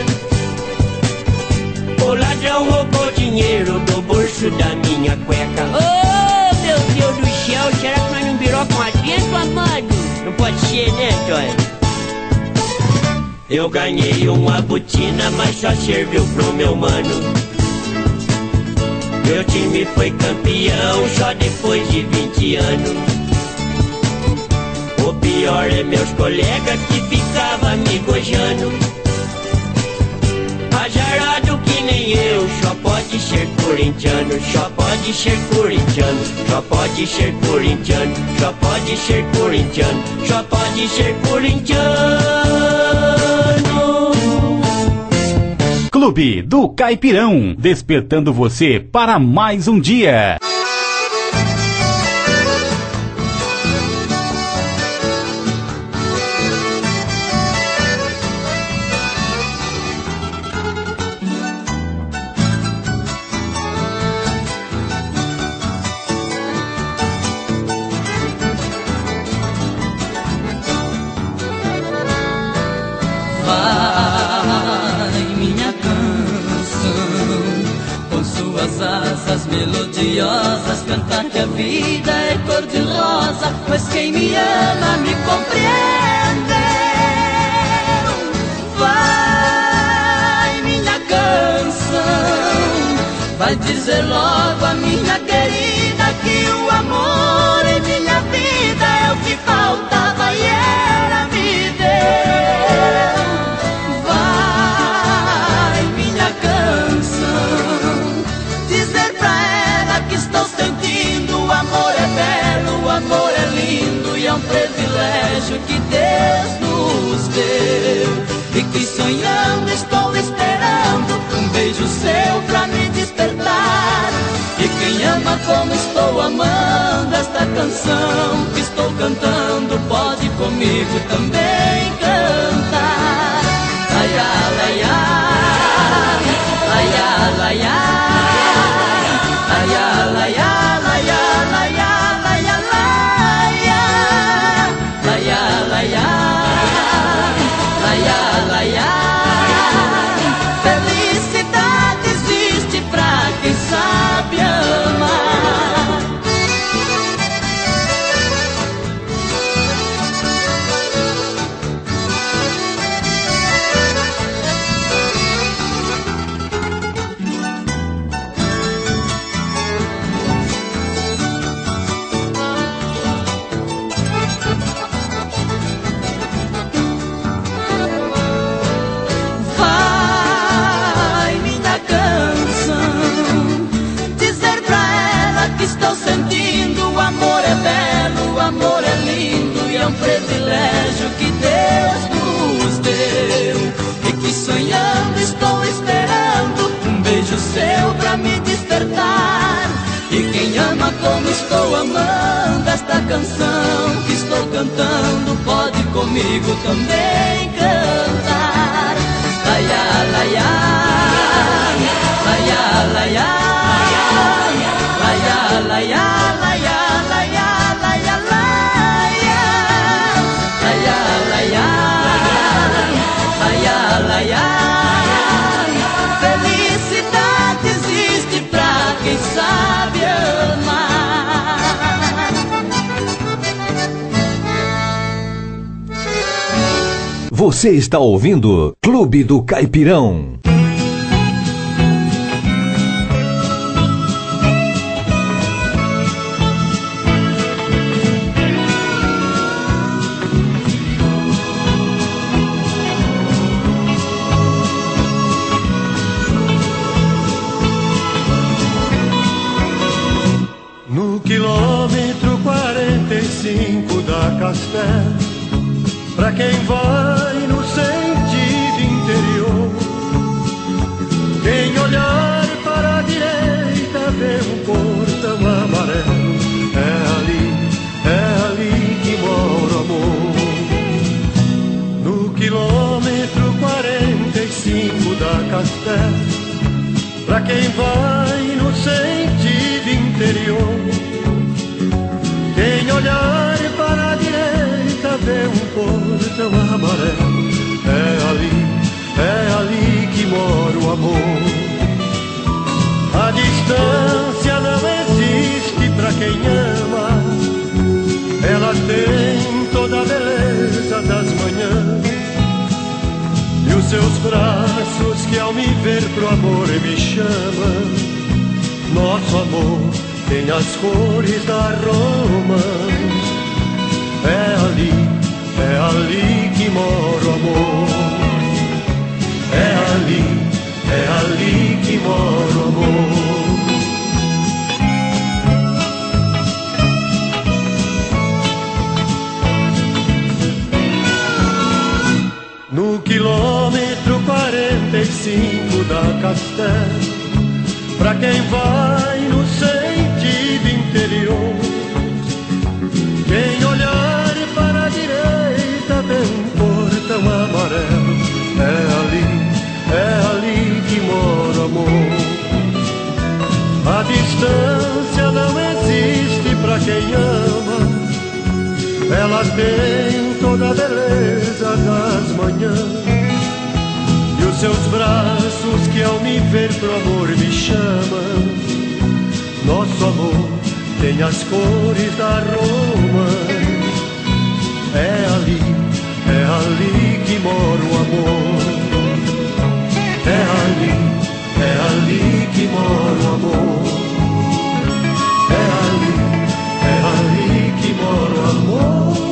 O ladrão roubou dinheiro do bolso da minha cueca. Oh, meu Deus do céu, será que nós não virou com atento, amado? Não pode ser, né, Antônio? Eu ganhei uma botina, mas só serviu pro meu mano. Meu time foi campeão só depois de vinte anos. O pior é meus colegas que ficavam me gojando. Azarado que nem eu, só pode ser corintiano. Só pode ser corintiano, só pode ser corintiano. Só pode ser corintiano, só pode ser corintiano. Clube do Caipirão, despertando você para mais um dia. Melodiosas, cantar que a vida é cor-de-rosa, pois quem me ama me compreende. Vai, minha canção, vai dizer logo a minha querida que o amor em minha vida é o que faltava e ela me deu. Vai, minha canção, dizer pra ela que estou sentindo. O amor é belo, o amor é lindo e é um privilégio que Deus nos deu. E que sonhando estou esperando um beijo seu pra me despertar. E quem ama como estou amando esta canção que estou cantando pode comigo também cantar. Ai, ai, ai, ai, ai, ai, ai, ai. Felicidade existe pra quem sabe amar. Estou sentindo, o amor é belo, o amor é lindo e é um privilégio que Deus nos deu. E que sonhando estou esperando um beijo seu pra me despertar. E quem ama como estou amando esta canção que estou cantando pode comigo também cantar. Ai, ai, ai, ai, ai, ai, ai, ai. La ya la ya la ya la ya la ya la Você está ouvindo Clube do Caipirão. No quilômetro quarenta e cinco da Castela, pra quem vai no sentido interior, quem olhar para a direita vê um portão amarelo. É ali, é ali que mora o amor. No quilômetro quarenta e cinco da Castela, pra quem vai no sentido interior, quem olhar para a direita vê um portão amarelo. É ali, é ali que mora o amor. A distância não existe pra quem ama, ela tem toda a beleza das manhãs. E os seus braços que ao me ver pro amor me chamam. Nosso amor tem as cores da Roma. É ali, é ali que mora o amor. É ali, é ali que mora o amor. No quilômetro quarenta e cinco da Castela, pra quem vai no sentido interior, quem olhar para a direita vê um portão amarelo. É ali, é ali que mora o amor. A distância não existe pra quem ama, ela tem toda a beleza das manhãs. E os seus braços que ao me ver pro amor me chamam. Nosso amor tem as cores da Roma. É ali, é ali que mora o amor. É ali, é ali que mora o amor. É ali, é ali que mora o amor.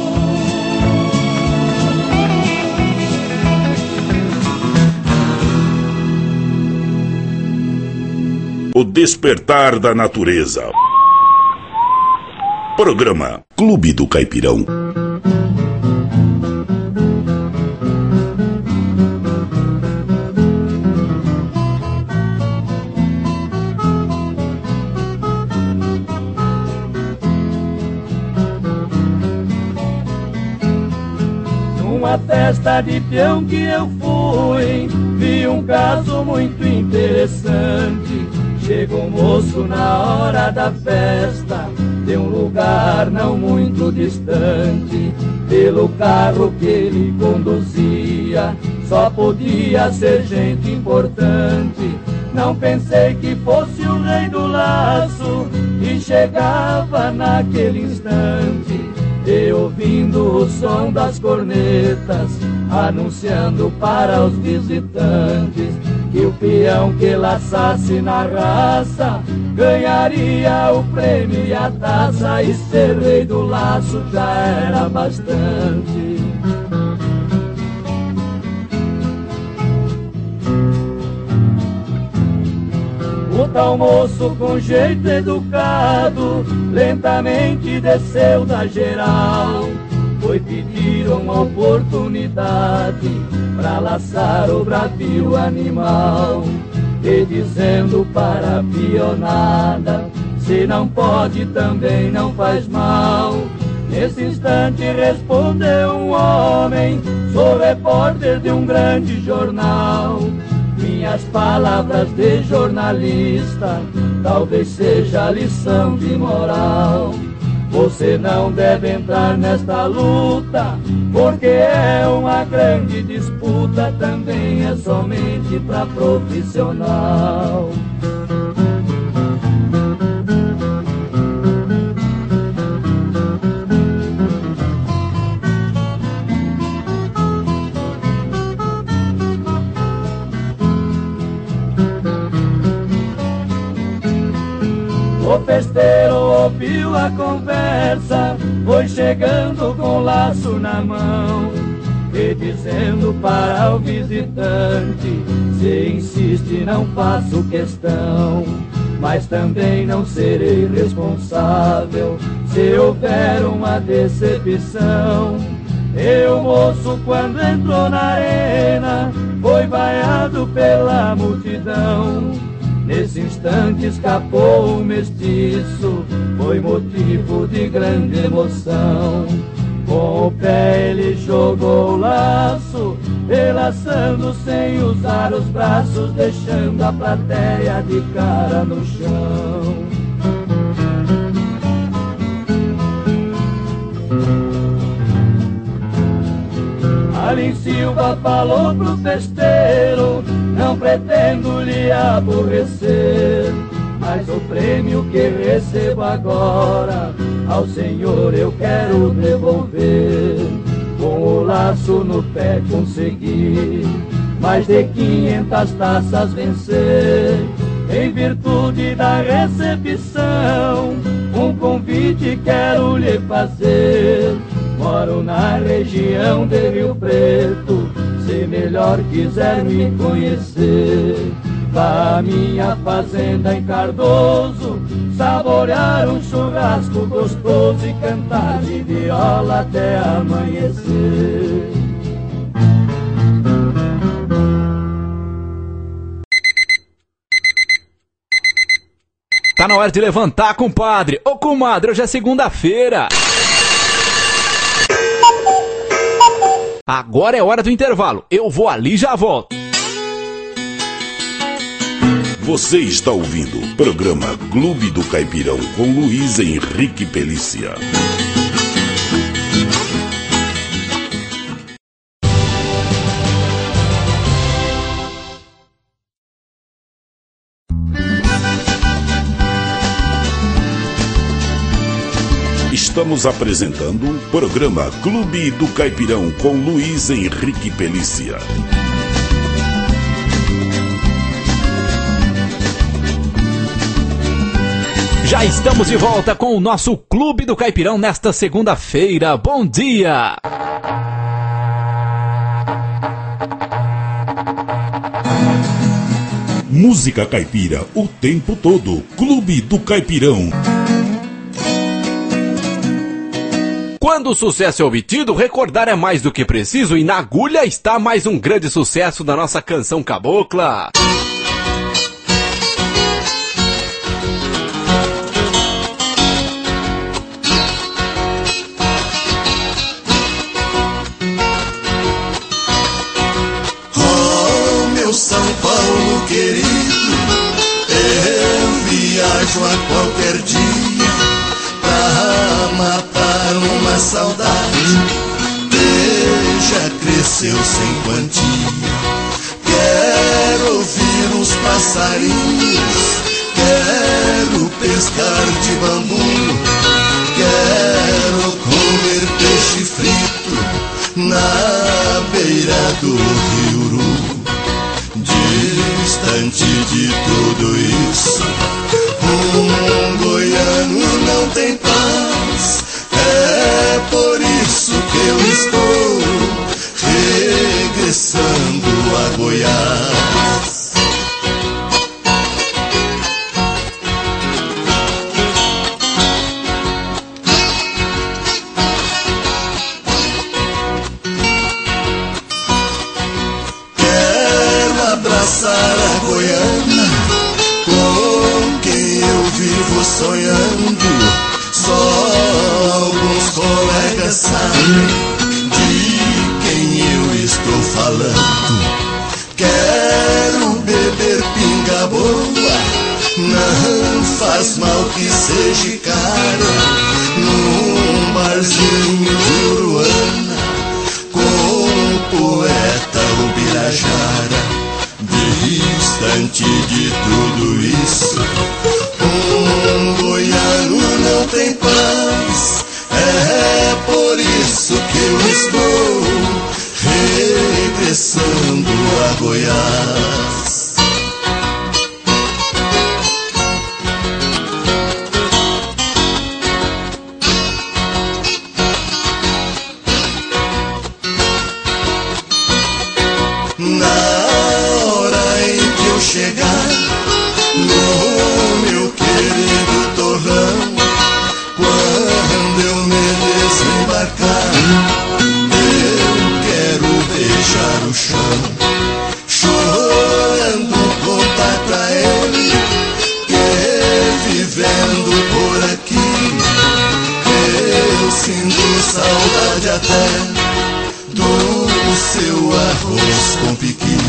O despertar da natureza. Programa Clube do Caipirão. Numa festa de peão que eu fui, vi um caso muito interessante. Chega um moço na hora da festa, de um lugar não muito distante. Pelo carro que ele conduzia, só podia ser gente importante. Não pensei que fosse o rei do laço, e chegava naquele instante. E ouvindo o som das cornetas, anunciando para os visitantes que o peão que laçasse na raça ganharia o prêmio e a taça, e ser rei do laço já era bastante. O tal moço com jeito educado lentamente desceu da geral, foi pedir uma oportunidade pra laçar o bravio animal. E dizendo para a pionada, se não pode também não faz mal. Nesse instante respondeu um homem, sou repórter de um grande jornal. Minhas palavras de jornalista talvez seja lição de moral. Você não deve entrar nesta luta, porque é uma grande disputa, também é somente pra profissional. festeiro ouviu a conversa, foi chegando com laço na mão e dizendo para o visitante: se insiste não faço questão, mas também não serei responsável se houver uma decepção. E o moço, quando entrou na arena, foi vaiado pela multidão. Nesse instante escapou o mestiço, foi motivo de grande emoção. Com o pé ele jogou o laço, relaçando sem usar os braços, deixando a plateia de cara no chão. Alim Silva falou pro festeiro: não pretendo lhe aborrecer, mas o prêmio que recebo agora ao senhor eu quero devolver. Com o laço no pé consegui mais de quinhentas taças vencer. Em virtude da recepção, um convite quero lhe fazer. Moro na região de Rio Preto, se melhor quiser me conhecer, vá à minha fazenda em Cardoso, saborear um churrasco gostoso e cantar de viola até amanhecer. Tá na hora de levantar, compadre. Ô, comadre, hoje é segunda-feira. Agora é hora do intervalo. Eu vou ali e já volto. Você está ouvindo o programa Clube do Caipirão com Luiz Henrique Pelícia. Estamos apresentando o programa Clube do Caipirão com Luiz Henrique Pelícia. Já estamos de volta com o nosso Clube do Caipirão nesta segunda-feira. Bom dia! Música caipira o tempo todo. Clube do Caipirão. Quando o sucesso é obtido, recordar é mais do que preciso, e na agulha está mais um grande sucesso da nossa canção cabocla. Oh, meu São Paulo querido, eu viajo a qualquer dia pra matar uma saudade que já cresceu sem quantia. Quero ouvir os passarinhos, quero pescar de bambu, quero comer peixe frito na beira do Rio Uru. Distante de tudo isso, um goiano não tem paz. É por isso que eu estou regressando a Goiás. Quero abraçar a goiana com quem eu vivo sonhando. Só alguns colegas sabem de quem eu estou falando. Quero beber pinga boa, não faz mal que seja cara, num barzinho de Uruana, com o poeta Ubirajara. Distante de tudo isso, um goiano não tem paz. É por isso que eu estou regressando a Goiás. chegar no meu querido torrão. Quando eu me desembarcar, eu quero beijar o chão, chorando contar pra ele que vivendo por aqui eu sinto saudade até do seu arroz com piqui.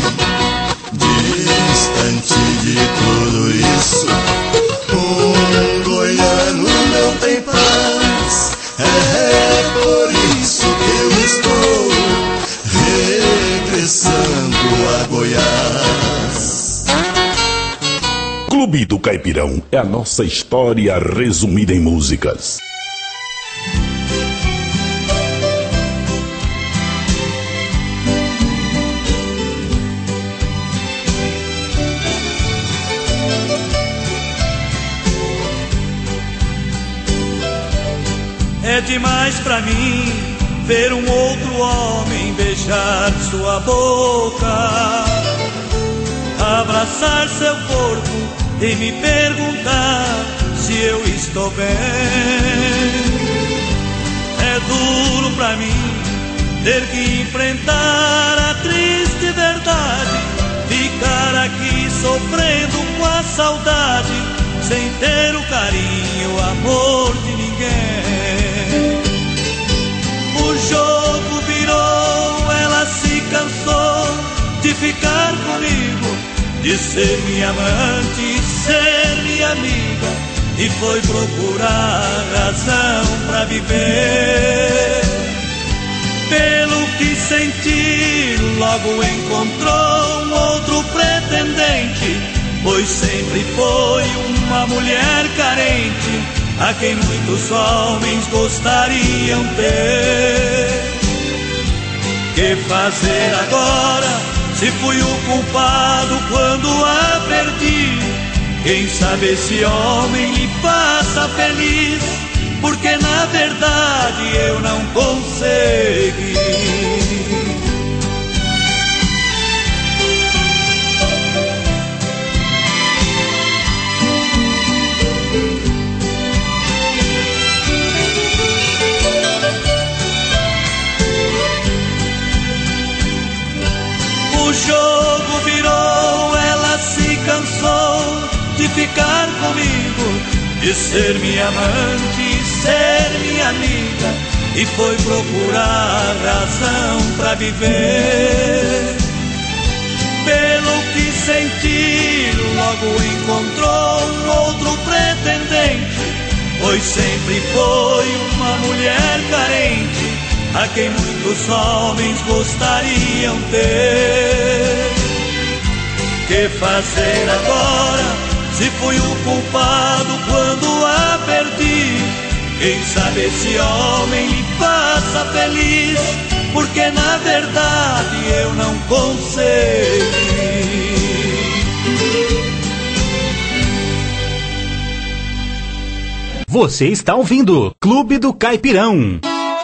Distante de tudo isso, um goiano não tem paz. É por isso que eu estou regressando a Goiás. Clube do Caipirão é a nossa história resumida em músicas. É demais pra mim ver um outro homem beijar sua boca, abraçar seu corpo e me perguntar se eu estou bem. É duro pra mim ter que enfrentar a triste verdade, ficar aqui sofrendo com a saudade, sem ter o carinho, o amor de ninguém. O jogo virou, ela se cansou de ficar comigo, de ser minha amante, ser minha amiga, e foi procurar razão pra viver. Pelo que senti, logo encontrou um outro pretendente, pois sempre foi uma mulher carente, a quem muitos homens gostariam ter. Que fazer agora, se fui o culpado quando a perdi? Quem sabe esse homem me faça feliz, porque na verdade eu não consegui. O jogo virou, ela se cansou de ficar comigo, de ser minha amante, ser minha amiga, e foi procurar razão pra viver. Pelo que senti, logo encontrou um outro pretendente, pois sempre foi uma mulher carente, a quem muitos homens gostariam ter. Que fazer agora, se fui o culpado quando a perdi? Quem sabe esse homem lhe faça feliz, porque na verdade eu não consegui. Você está ouvindo Clube do Caipirão.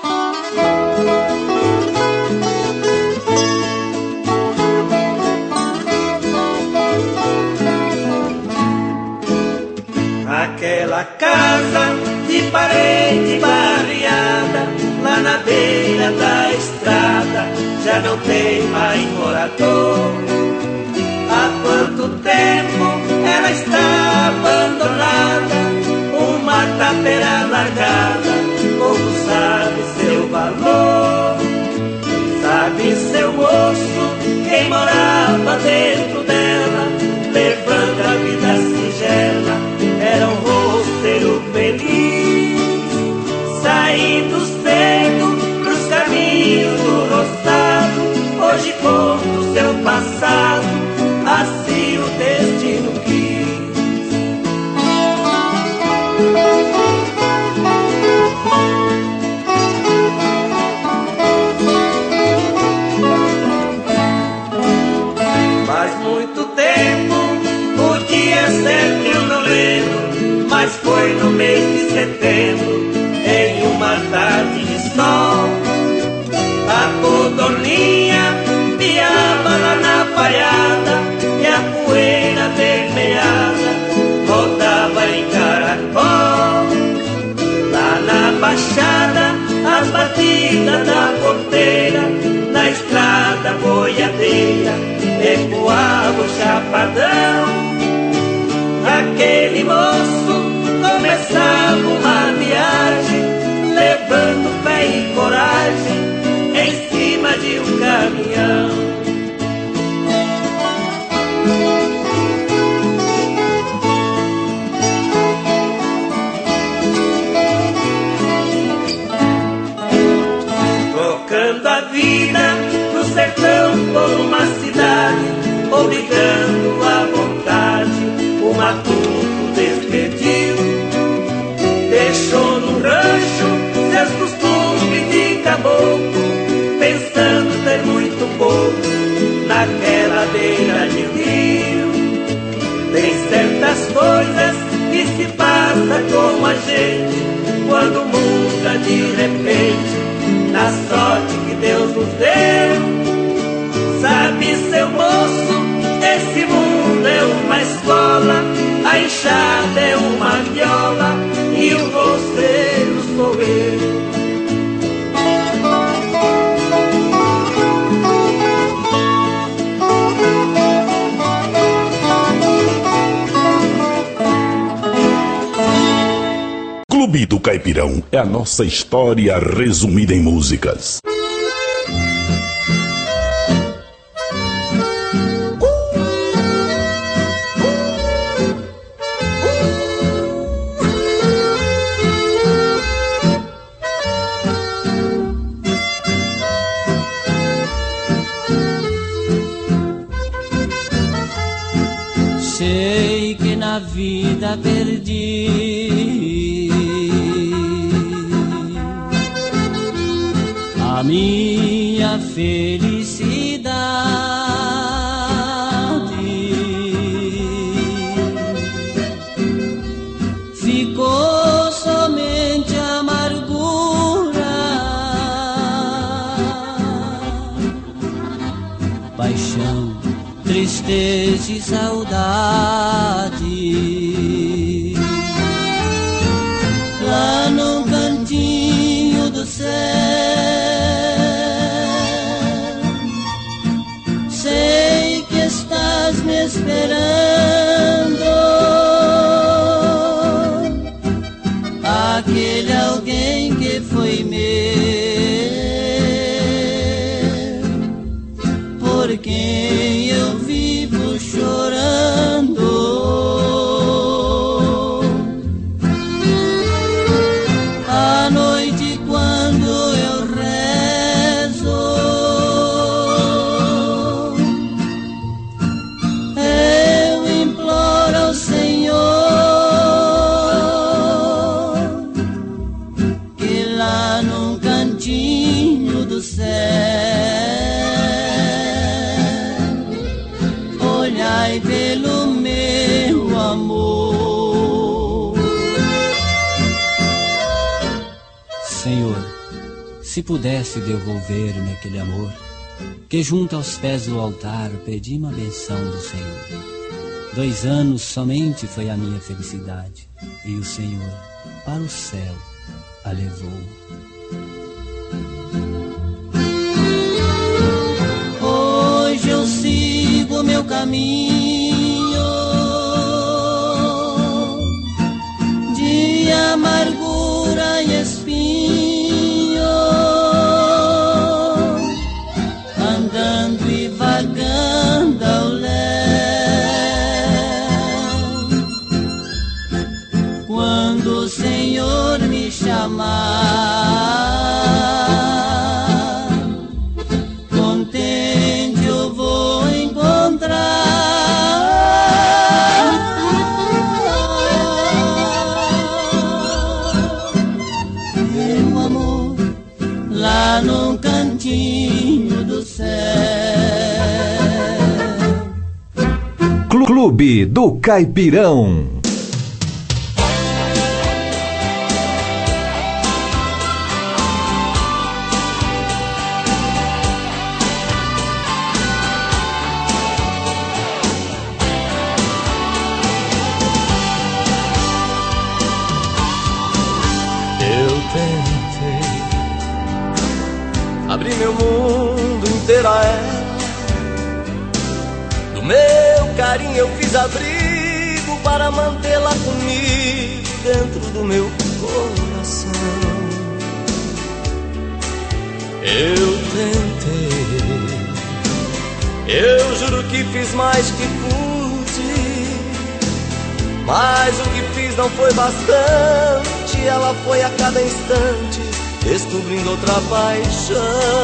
Aquela casa de parede barreada, lá na beira da estrada, já não tem mais morador. Há quanto tempo ela está abandonada, uma tapera largada, como sabe seu valor? Sabe seu moço, quem morava dentro dela, levando a vida singela, era um roceiro feliz, saindo cedo pros caminhos do roçado. Hoje conto seu passado, assim o destino quis. Faz muito tempo, o dia bravo chapadão. Aquele moço começava uma viagem, levando fé e coragem em cima de um caminhão. Trocando a vida no sertão por uma cidade, obrigando à vontade, o matuto despediu. Deixou no rancho seus costumes de caboclo, pensando ter muito pouco naquela beira de rio. Tem certas coisas que se passa com a gente quando muda de repente na sorte que Deus nos deu. Sabe, seu moço, esse mundo é uma escola, a enxada é uma viola e o roceiro sou eu. Clube do Caipirão é a nossa história resumida em músicas. Sei que na vida perdi a minha felicidade. Ficou somente a amargura, paixão, tristeza e saudade. Lá no cantinho do céu, sei que estás me esperando. Aquele alguém que foi meu, por quem eu vivo chorando. À noite quando eu rezo, eu imploro ao Senhor que lá num cantinho do céu olhai pelo meu amor. Senhor, se pudesse devolver-me aquele amor, que junto aos pés do altar pedi uma benção do Senhor. Dois anos somente foi a minha felicidade, e o Senhor para o céu a levou. Hoje eu sigo meu caminho de amargura e espinho, andando e vagando ao léu. Quando o Senhor me chamar, contente eu vou encontrar meu amor lá num cantinho do céu. Clube do Caipirão. Abri meu mundo inteiro a ela, do meu carinho eu fiz abrigo para mantê-la comigo dentro do meu coração. Eu tentei, eu juro que fiz mais que pude, mas o que fiz não foi bastante. Ela foi a cada instante descobrindo outra paixão.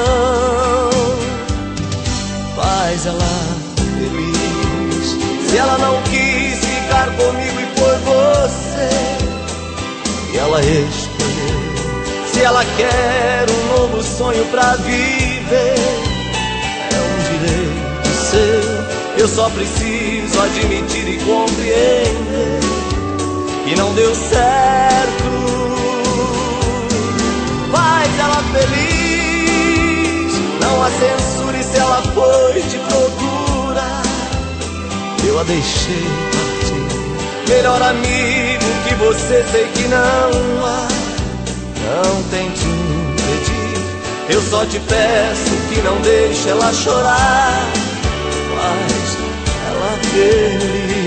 Faz ela feliz. Se ela não quis ficar comigo e por você, e ela escolheu. Se ela quer um novo sonho pra viver, é um direito seu. Eu só preciso admitir e compreender que não deu certo. Faz ela feliz, não a censure se ela foi te procurar. Eu a deixei partir, melhor amigo que você, sei que não há. Não tente impedir, eu só te peço que não deixe ela chorar. Faz ela feliz.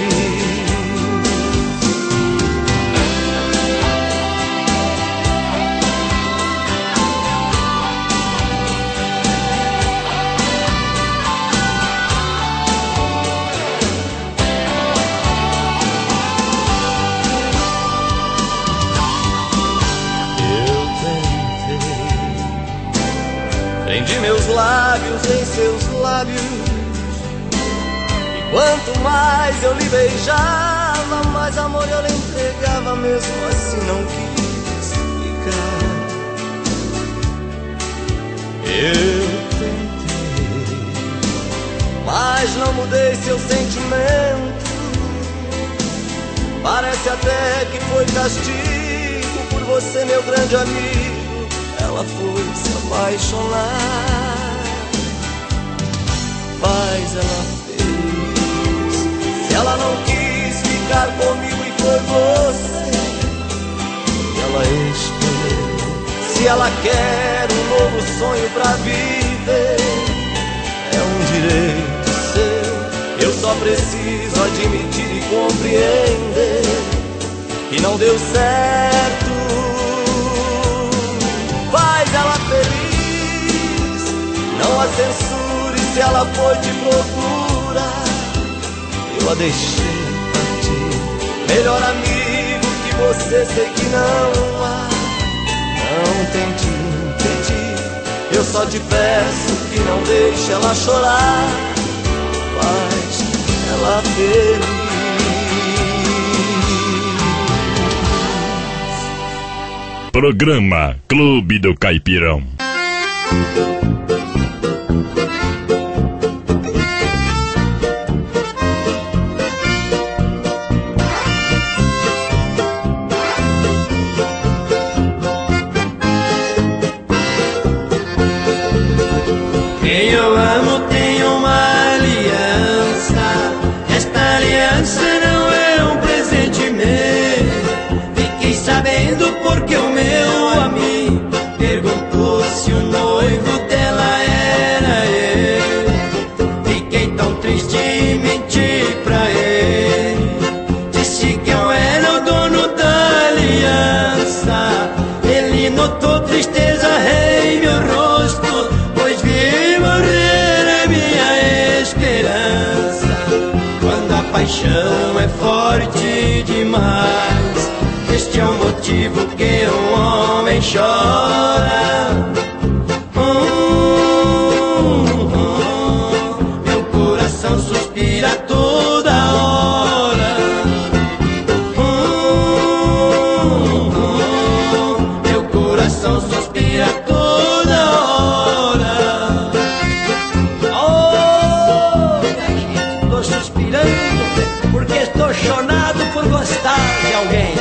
Prendi meus lábios em seus lábios, e quanto mais eu lhe beijava, mais amor eu lhe entregava. Mesmo assim não quis ficar. Eu tentei, mas não mudei seu sentimento. Parece até que foi castigo por você, meu grande amigo. Ela foi se apaixonar. Faz ela feliz. Se ela não quis ficar comigo e foi você, ela escolheu. Se ela quer um novo sonho pra viver, é um direito seu. Eu só preciso admitir e compreender que não deu certo. Faz ela feliz, não a censure se ela foi te procurar. Eu a deixei partir, melhor amigo que você, sei que não há. Não tente impedir, eu só te peço que não deixe ela chorar. Faz ela feliz. Programa Clube do Caipirão. Quem eu amo tem uma aliança. Esta aliança não é um presente meu. Fiquei sabendo porque o meu amigo perguntou se o noivo dela era eu. Fiquei tão triste e menti pra ele. Disse que eu era o dono da aliança. Ele notou tristeza em meu rosto, pois vi morrer a minha esperança. Quando a paixão é forte demais, este é o motivo que um homem chora. Hum, hum, meu coração suspira toda hora. Hum, hum, meu coração suspira toda hora. Oh, gente, tô suspirando porque estou chonado por gostar de alguém.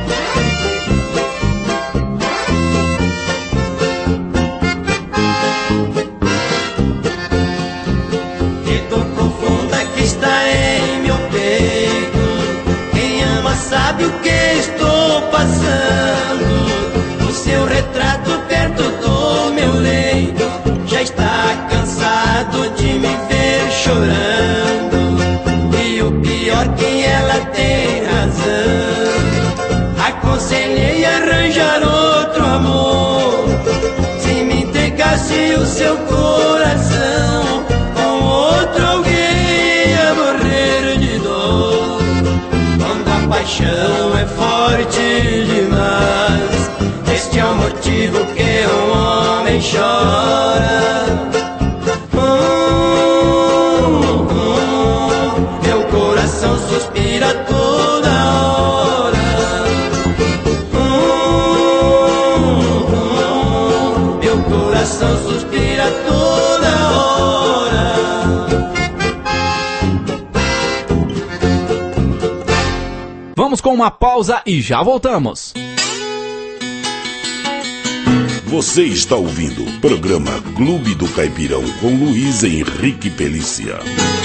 Sabe o que estou passando? O seu retrato perto do meu leito já está cansado de me ver chorando. E seu coração com outro alguém a morrer de dor. Quando a paixão é forte demais, este é o motivo que um homem chora. Hum, hum, meu coração suspira toda hora. Hum, hum, meu coração suspira toda hora. Vamos com uma pausa e já voltamos. Você está ouvindo o programa Clube do Caipirão com Luiz Henrique Pelícia.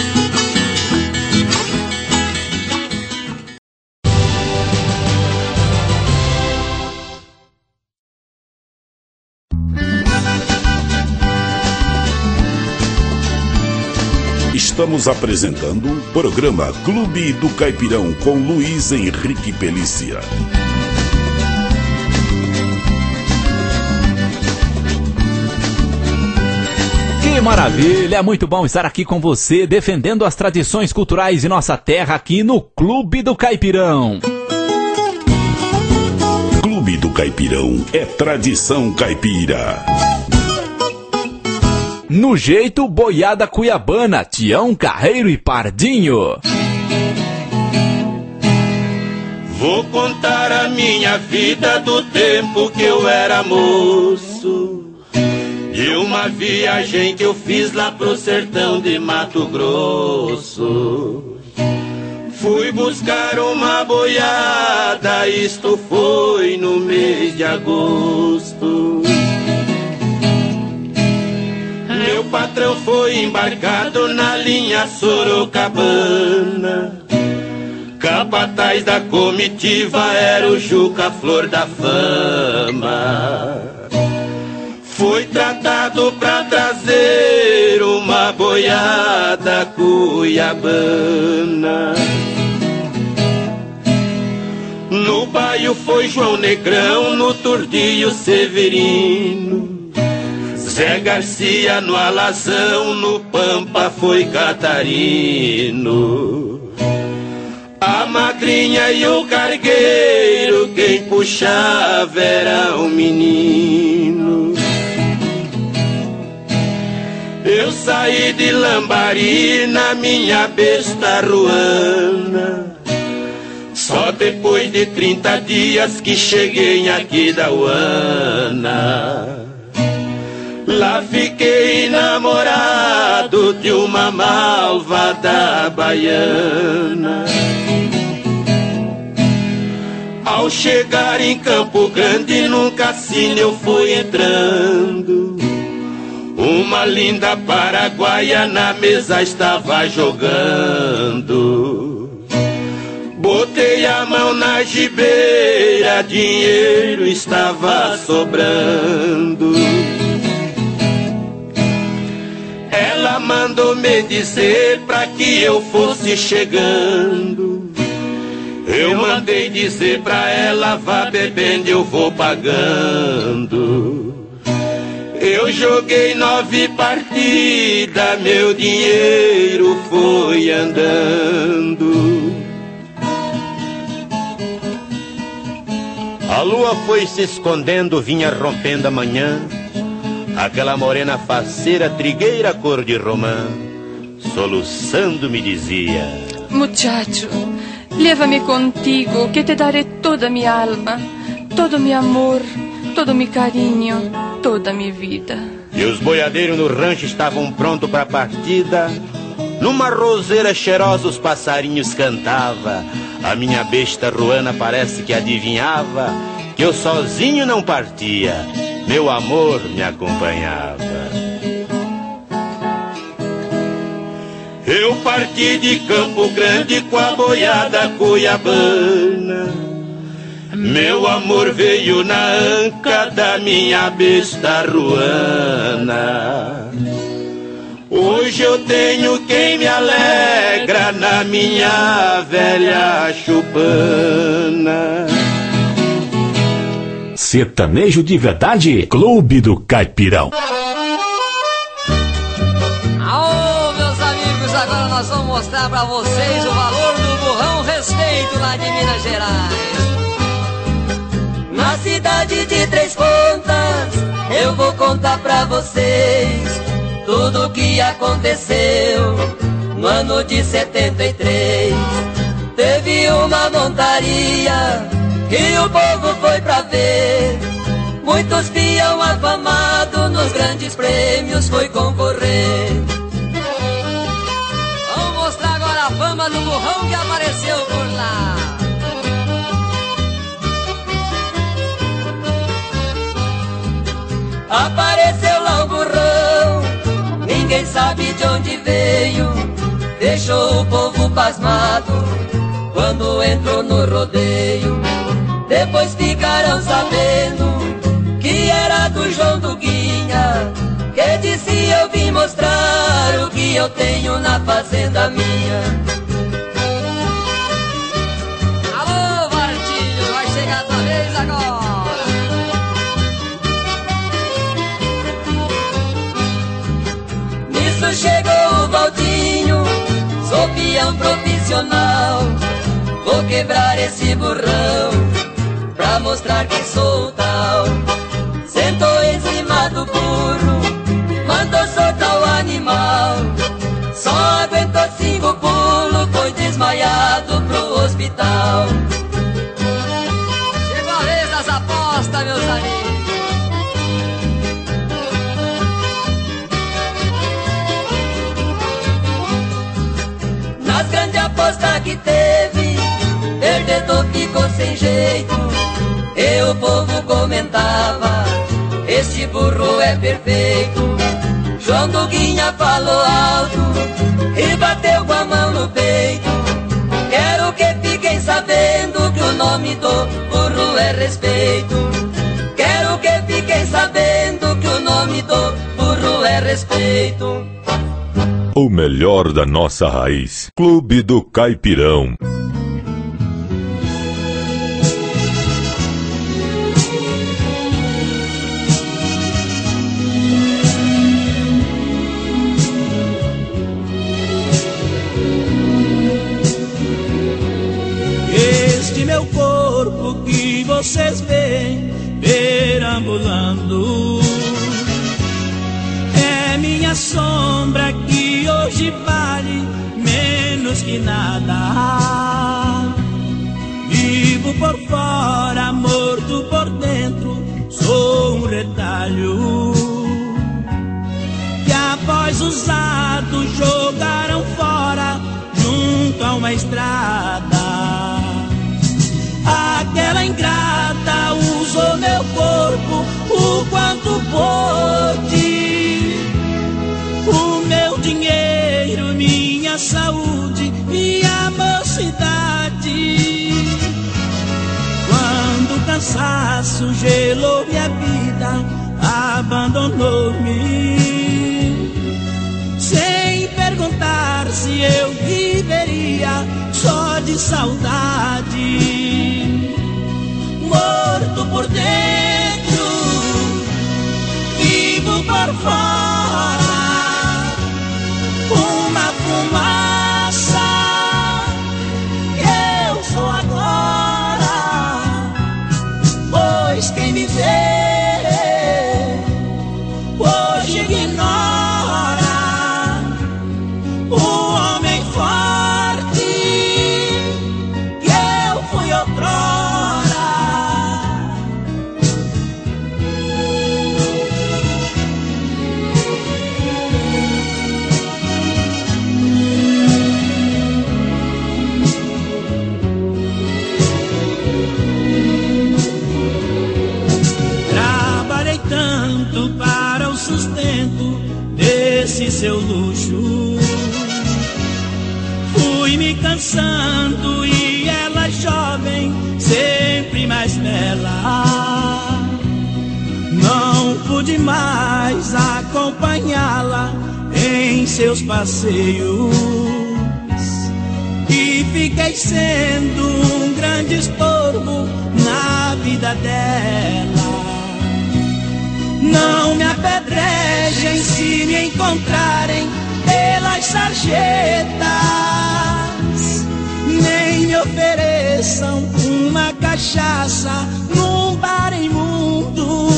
Estamos apresentando o programa Clube do Caipirão com Luiz Henrique Pelícia. Que maravilha, é muito bom estar aqui com você, defendendo as tradições culturais de nossa terra aqui no Clube do Caipirão. Clube do Caipirão é tradição caipira. No jeito, boiada cuiabana, Tião, Carreiro e Pardinho. Vou contar a minha vida do tempo que eu era moço, de uma viagem que eu fiz lá pro sertão de Mato Grosso. Fui buscar uma boiada, isto foi no mês de agosto. Meu patrão foi embarcado na linha Sorocabana. Capataz da comitiva era o Juca Flor da Fama. Foi tratado pra trazer uma boiada cuiabana. No baio foi João Negrão, no tordilho Severino. Zé Garcia no alazão, no Pampa foi Catarino. A madrinha e o cargueiro, quem puxava era o menino. Eu saí de Lambari na minha besta ruana, só depois de trinta dias que cheguei em Aquidauana. Lá fiquei namorado de uma malvada baiana. Ao chegar em Campo Grande, num cassino eu fui entrando. Uma linda paraguaia na mesa estava jogando. Botei a mão na gibeira, dinheiro estava sobrando. Ela mandou me dizer pra que eu fosse chegando. Eu mandei dizer pra ela, vá bebendo, eu vou pagando. Eu joguei nove partidas, meu dinheiro foi andando. A lua foi se escondendo, vinha rompendo a manhã. Aquela morena faceira, trigueira cor de romã, soluçando me dizia: Muchacho, leva-me contigo, que te daré toda minha alma, todo meu amor, todo meu carinho, toda minha vida. E os boiadeiros no rancho estavam prontos para a partida. Numa roseira cheirosa os passarinhos cantava. A minha besta ruana parece que adivinhava que eu sozinho não partia, meu amor me acompanhava. Eu parti de Campo Grande com a boiada cuiabana. Meu amor veio na anca da minha besta ruana. Hoje eu tenho quem me alegra na minha velha chupana. Sertanejo de verdade, Clube do Caipirão. nós vamos mostrar pra vocês o valor do burrão respeito lá de Minas Gerais. Na cidade de Três Pontas, eu vou contar pra vocês tudo o que aconteceu no ano de setenta e três. Teve uma montaria e o povo foi pra ver. Muitos peão afamado nos grandes prêmios foi concorrer. Vamos mostrar agora a fama do burrão que apareceu por lá. Apareceu lá o burrão, ninguém sabe de onde veio. Deixou o povo pasmado quando entrou no rodeio. Depois ficaram sabendo que era do João do Guinha, que disse: eu vim mostrar o que eu tenho na fazenda minha. Alô, Vartinho, vai chegar a tua vez agora. Nisso chegou o Valdinho, sou peão profissional. Vou quebrar esse burrão pra mostrar que sou o tal. Sentou em cima do burro, mandou soltar o animal. Só aguentou cinco pulos, foi desmaiado pro hospital. Chegou a vez das apostas, meus amigos. Nas grandes apostas que teve, perdedor ficou sem jeito. E o povo comentava: este burro é perfeito. João do Guinha falou alto e bateu com a mão no peito. Quero que fiquem sabendo que o nome do burro é respeito. Quero que fiquem sabendo que o nome do burro é respeito. O melhor da nossa raiz. Clube do Caipirão. Este meu corpo que vocês veem perambulando é minha sombra que hoje vale menos que nada. Vivo por fora, morto por dentro, sou um retalho que após usado jogaram fora junto a uma estrada. Aquela ingrata usou meu corpo o quanto pôde. O meu dinheiro, minha saúde, minha mocidade. Quando o cansaço gelou minha vida, abandonou-me. Sem perguntar se eu viveria só de saudade. Morto por dentro, vivo por fora, uma fumaça que eu sou agora. Pois quem me vê hoje ignora o homem forte que eu fui outrora. Para o sustento desse seu luxo, fui me cansando e ela jovem, sempre mais bela. Não pude mais acompanhá-la em seus passeios e fiquei sendo um grande estorvo na vida dela. Não me apedrejem se me encontrarem pelas sarjetas, nem me ofereçam uma cachaça num bar imundo.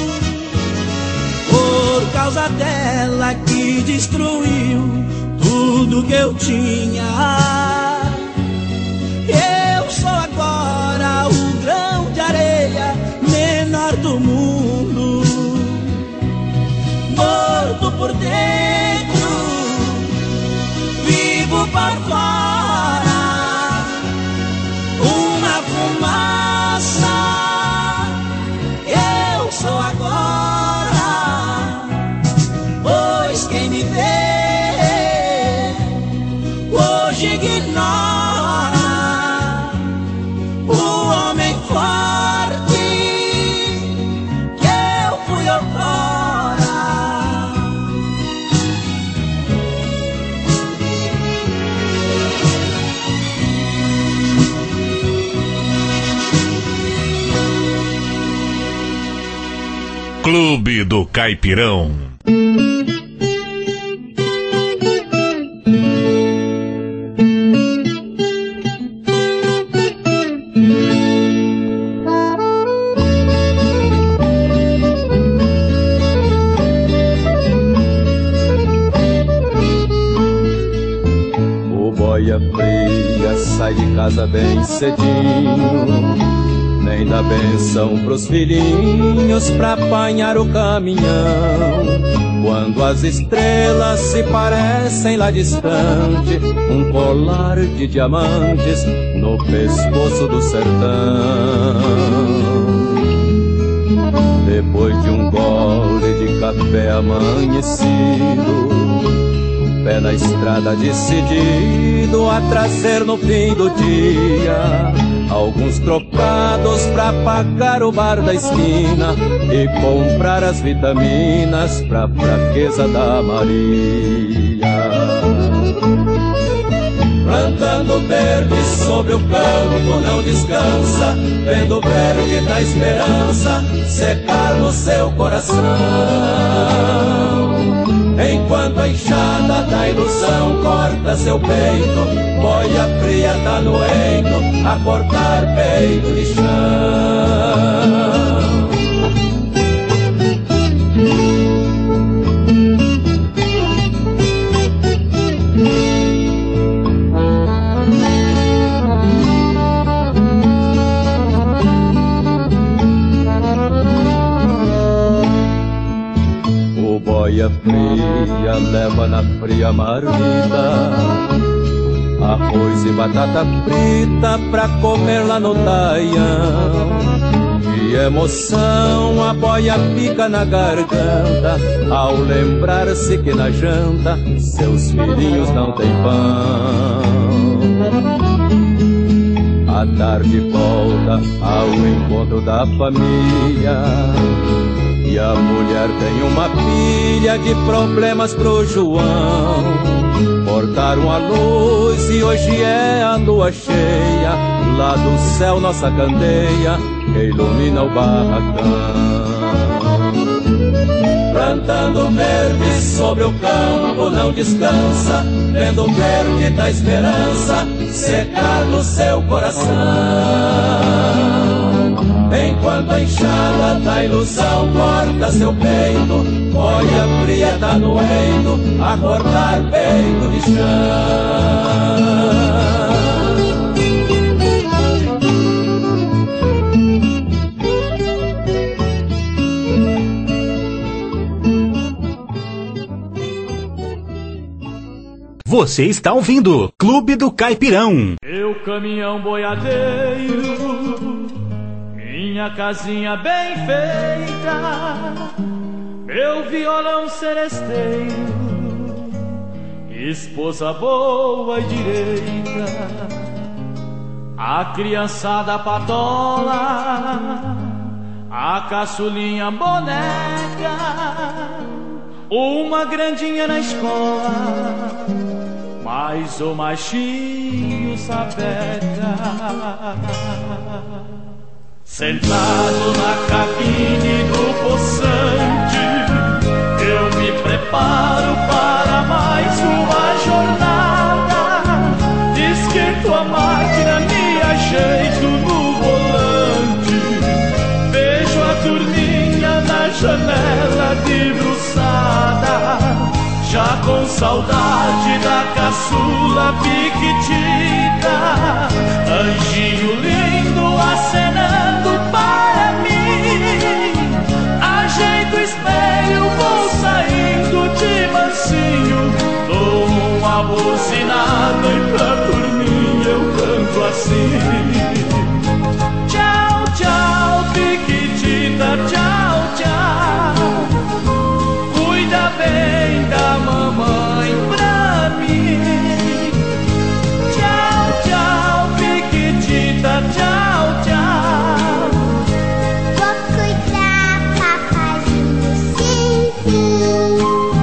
Por causa dela que destruiu tudo que eu tinha, eu sou agora o grão de areia menor do mundo. Morto por dentro, vivo por fora, uma fumaça, eu sou agora, pois quem me vê hoje ignora o homem forte que eu fui outrora. Clube do Caipirão. O boia fria sai de casa bem cedinho, nem dá benção pros filhinhos pra apanhar o caminhão. Quando as estrelas se parecem lá distante, um colar de diamantes no pescoço do sertão. Depois de um gole de café amanhecido, pé na estrada decidido a trazer no fim do dia alguns trocados pra pagar o bar da esquina e comprar as vitaminas pra fraqueza da Maria. Plantando verde sobre o campo não descansa, vendo o verde da esperança secar no seu coração. Enquanto a enxada da ilusão corta seu peito, boia fria tá noendo a cortar peito de chão. Boia fria leva na fria marmita arroz e batata frita pra comer lá no taião. De emoção a boia fica na garganta ao lembrar-se que na janta seus filhinhos não têm pão. A tarde volta ao encontro da família e a mulher tem uma pilha de problemas pro João. Cortaram a luz e hoje é a lua cheia, lá do céu nossa candeia que ilumina o barracão. Plantando verde sobre o campo não descansa, vendo o verde da esperança secar no seu coração. Enquanto a enxada da ilusão corta seu peito, boia fria tá noendo a cortar peito de chão. Você está ouvindo Clube do Caipirão. Eu caminhão boiadeiro, minha casinha bem feita, meu violão seresteiro, esposa boa e direita, a criançada patola, a caçulinha boneca, uma grandinha na escola, mas o machinho sapeca. Sentado na cabine do poçante, eu me preparo para mais uma jornada. saudade da caçula piquitita, anjinho lindo acenando para mim. Ajeito o espelho, vou saindo de mansinho, dou uma buzinada e pra dormir eu canto assim. Tchau, tchau, piquitita, tchau, tchau. Cuida bem da mamãe pra mim. Tchau, tchau, piquitita, tchau, tchau. Vou cuidar, papazinho, sim, sim.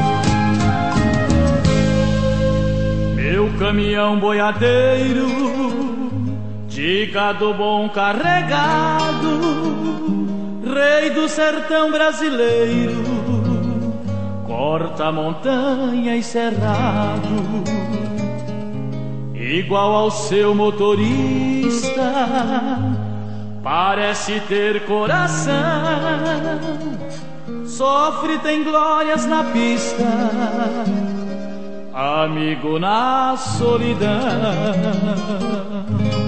Meu caminhão boiadeiro, de gado bom carregado, rei do sertão brasileiro, corta montanha e cerrado, igual ao seu motorista, parece ter coração, sofre, tem glórias na pista, amigo na solidão.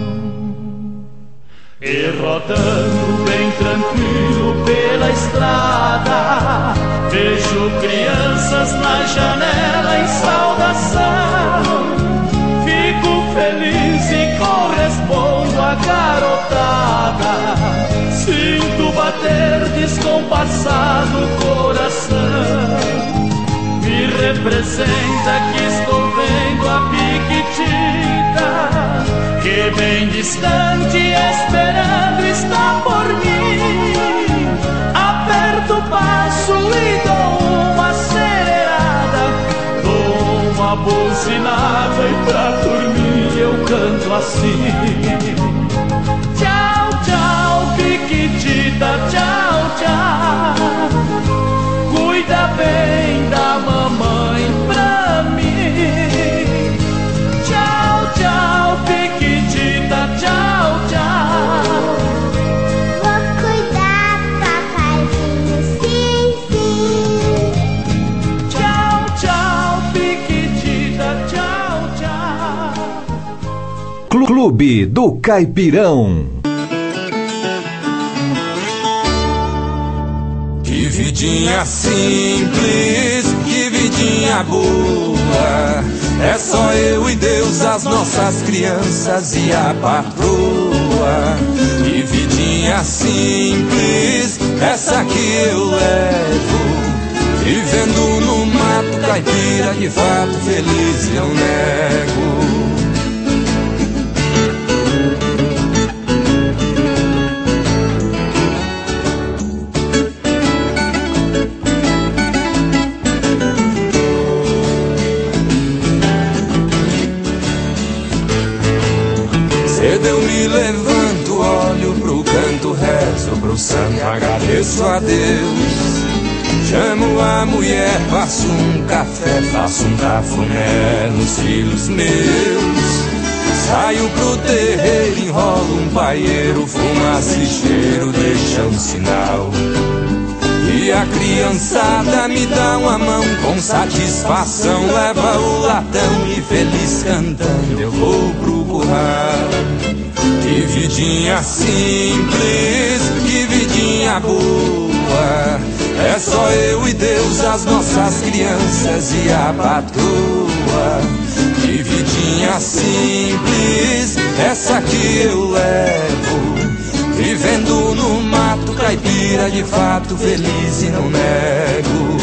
E rodando bem tranquilo pela estrada, vejo crianças na janela em saudação. Fico feliz e correspondo à garotada, sinto bater descompassado o coração. Me representa que estou vendo a piquitita, que bem distante esperando está por mim. Aperto o passo e dou uma acelerada, dou uma buzinada e pra dormir eu canto assim. Tchau, tchau, piquitita, tchau, tchau. Cuida bem da mamãe pra mim. Tchau, tchau, piquitita, tchau, tchau. Vou cuidar, papazinho, sim, sim. Tchau, tchau, piquitita, tchau, tchau. Clube do Caipirão. Que vidinha simples, que vidinha boa. É só eu e Deus, as nossas crianças e a patroa. Que vidinha simples, essa que eu levo. Vivendo no mato caipira, de fato feliz não nego. Cedo eu me levanto, olho pro canto, rezo pro santo, agradeço a Deus. Chamo a mulher, faço um café, faço um cafuné nos filhos meus. Saio pro terreiro, enrolo um paieiro, fumaça e cheiro, deixa um sinal. E a criançada me dá uma mão, com satisfação leva o latão e feliz cantando eu vou pro curral. Que vidinha simples, que vidinha boa. É só eu e Deus, as nossas crianças e a patroa. Que vidinha simples, essa que eu levo. Vivendo no mato caipira, de fato feliz e não nego.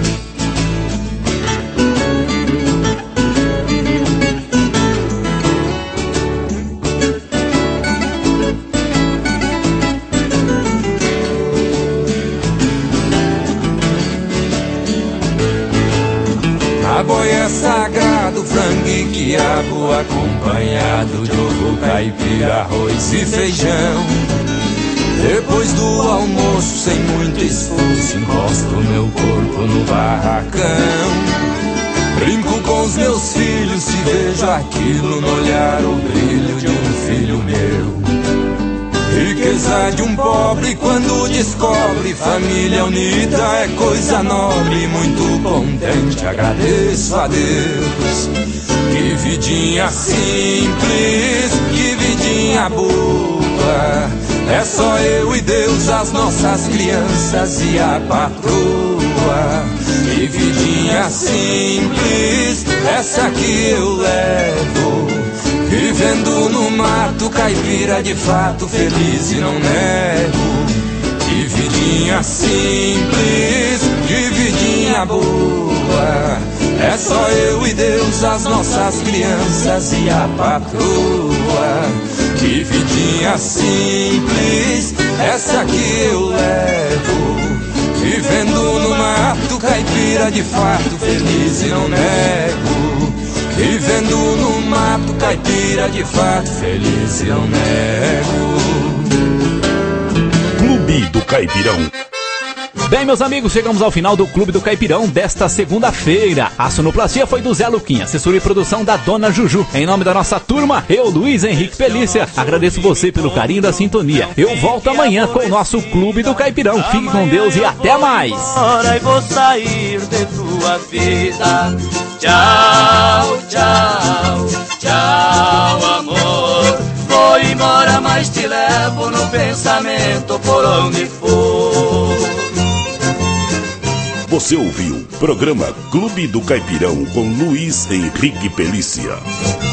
A boia sagrado, frango e quiabo, acompanhado de ovo caipira, arroz e feijão. Depois do almoço, sem muito esforço, encosto meu corpo no barracão. Brinco com os meus filhos, se vejo aquilo no olhar, o brilho de um filho meu. Riqueza de um pobre quando descobre família unida é coisa nobre. Muito contente, agradeço a Deus. Que vidinha simples, que vidinha boa. É só eu e Deus, as nossas crianças e a patroa. Que vidinha simples, essa que eu levo. Vivendo no mato, caipira de fato, feliz e não nego. Que vidinha simples, que vidinha boa. É só eu e Deus, as nossas crianças e a patroa. Que vidinha simples, essa que eu levo. Vivendo no mato, caipira de fato, feliz e não nego. Vivendo no mato, caipira de fato, feliz e não nego. Clube do Caipirão. Bem, meus amigos, chegamos ao final do Clube do Caipirão desta segunda-feira. A sonoplastia foi do Zé Luquinha, assessoria e produção da Dona Juju. Em nome da nossa turma, eu, Luiz Henrique Pelícia, agradeço você pelo carinho da sintonia. Eu volto amanhã com o nosso Clube do Caipirão. Fique com Deus e até mais. Agora eu vou sair de tua vida. Tchau, tchau, tchau, amor. Vou embora, mas te levo no pensamento por onde for. Você ouviu o programa Clube do Caipirão com Luiz Henrique Pelícia.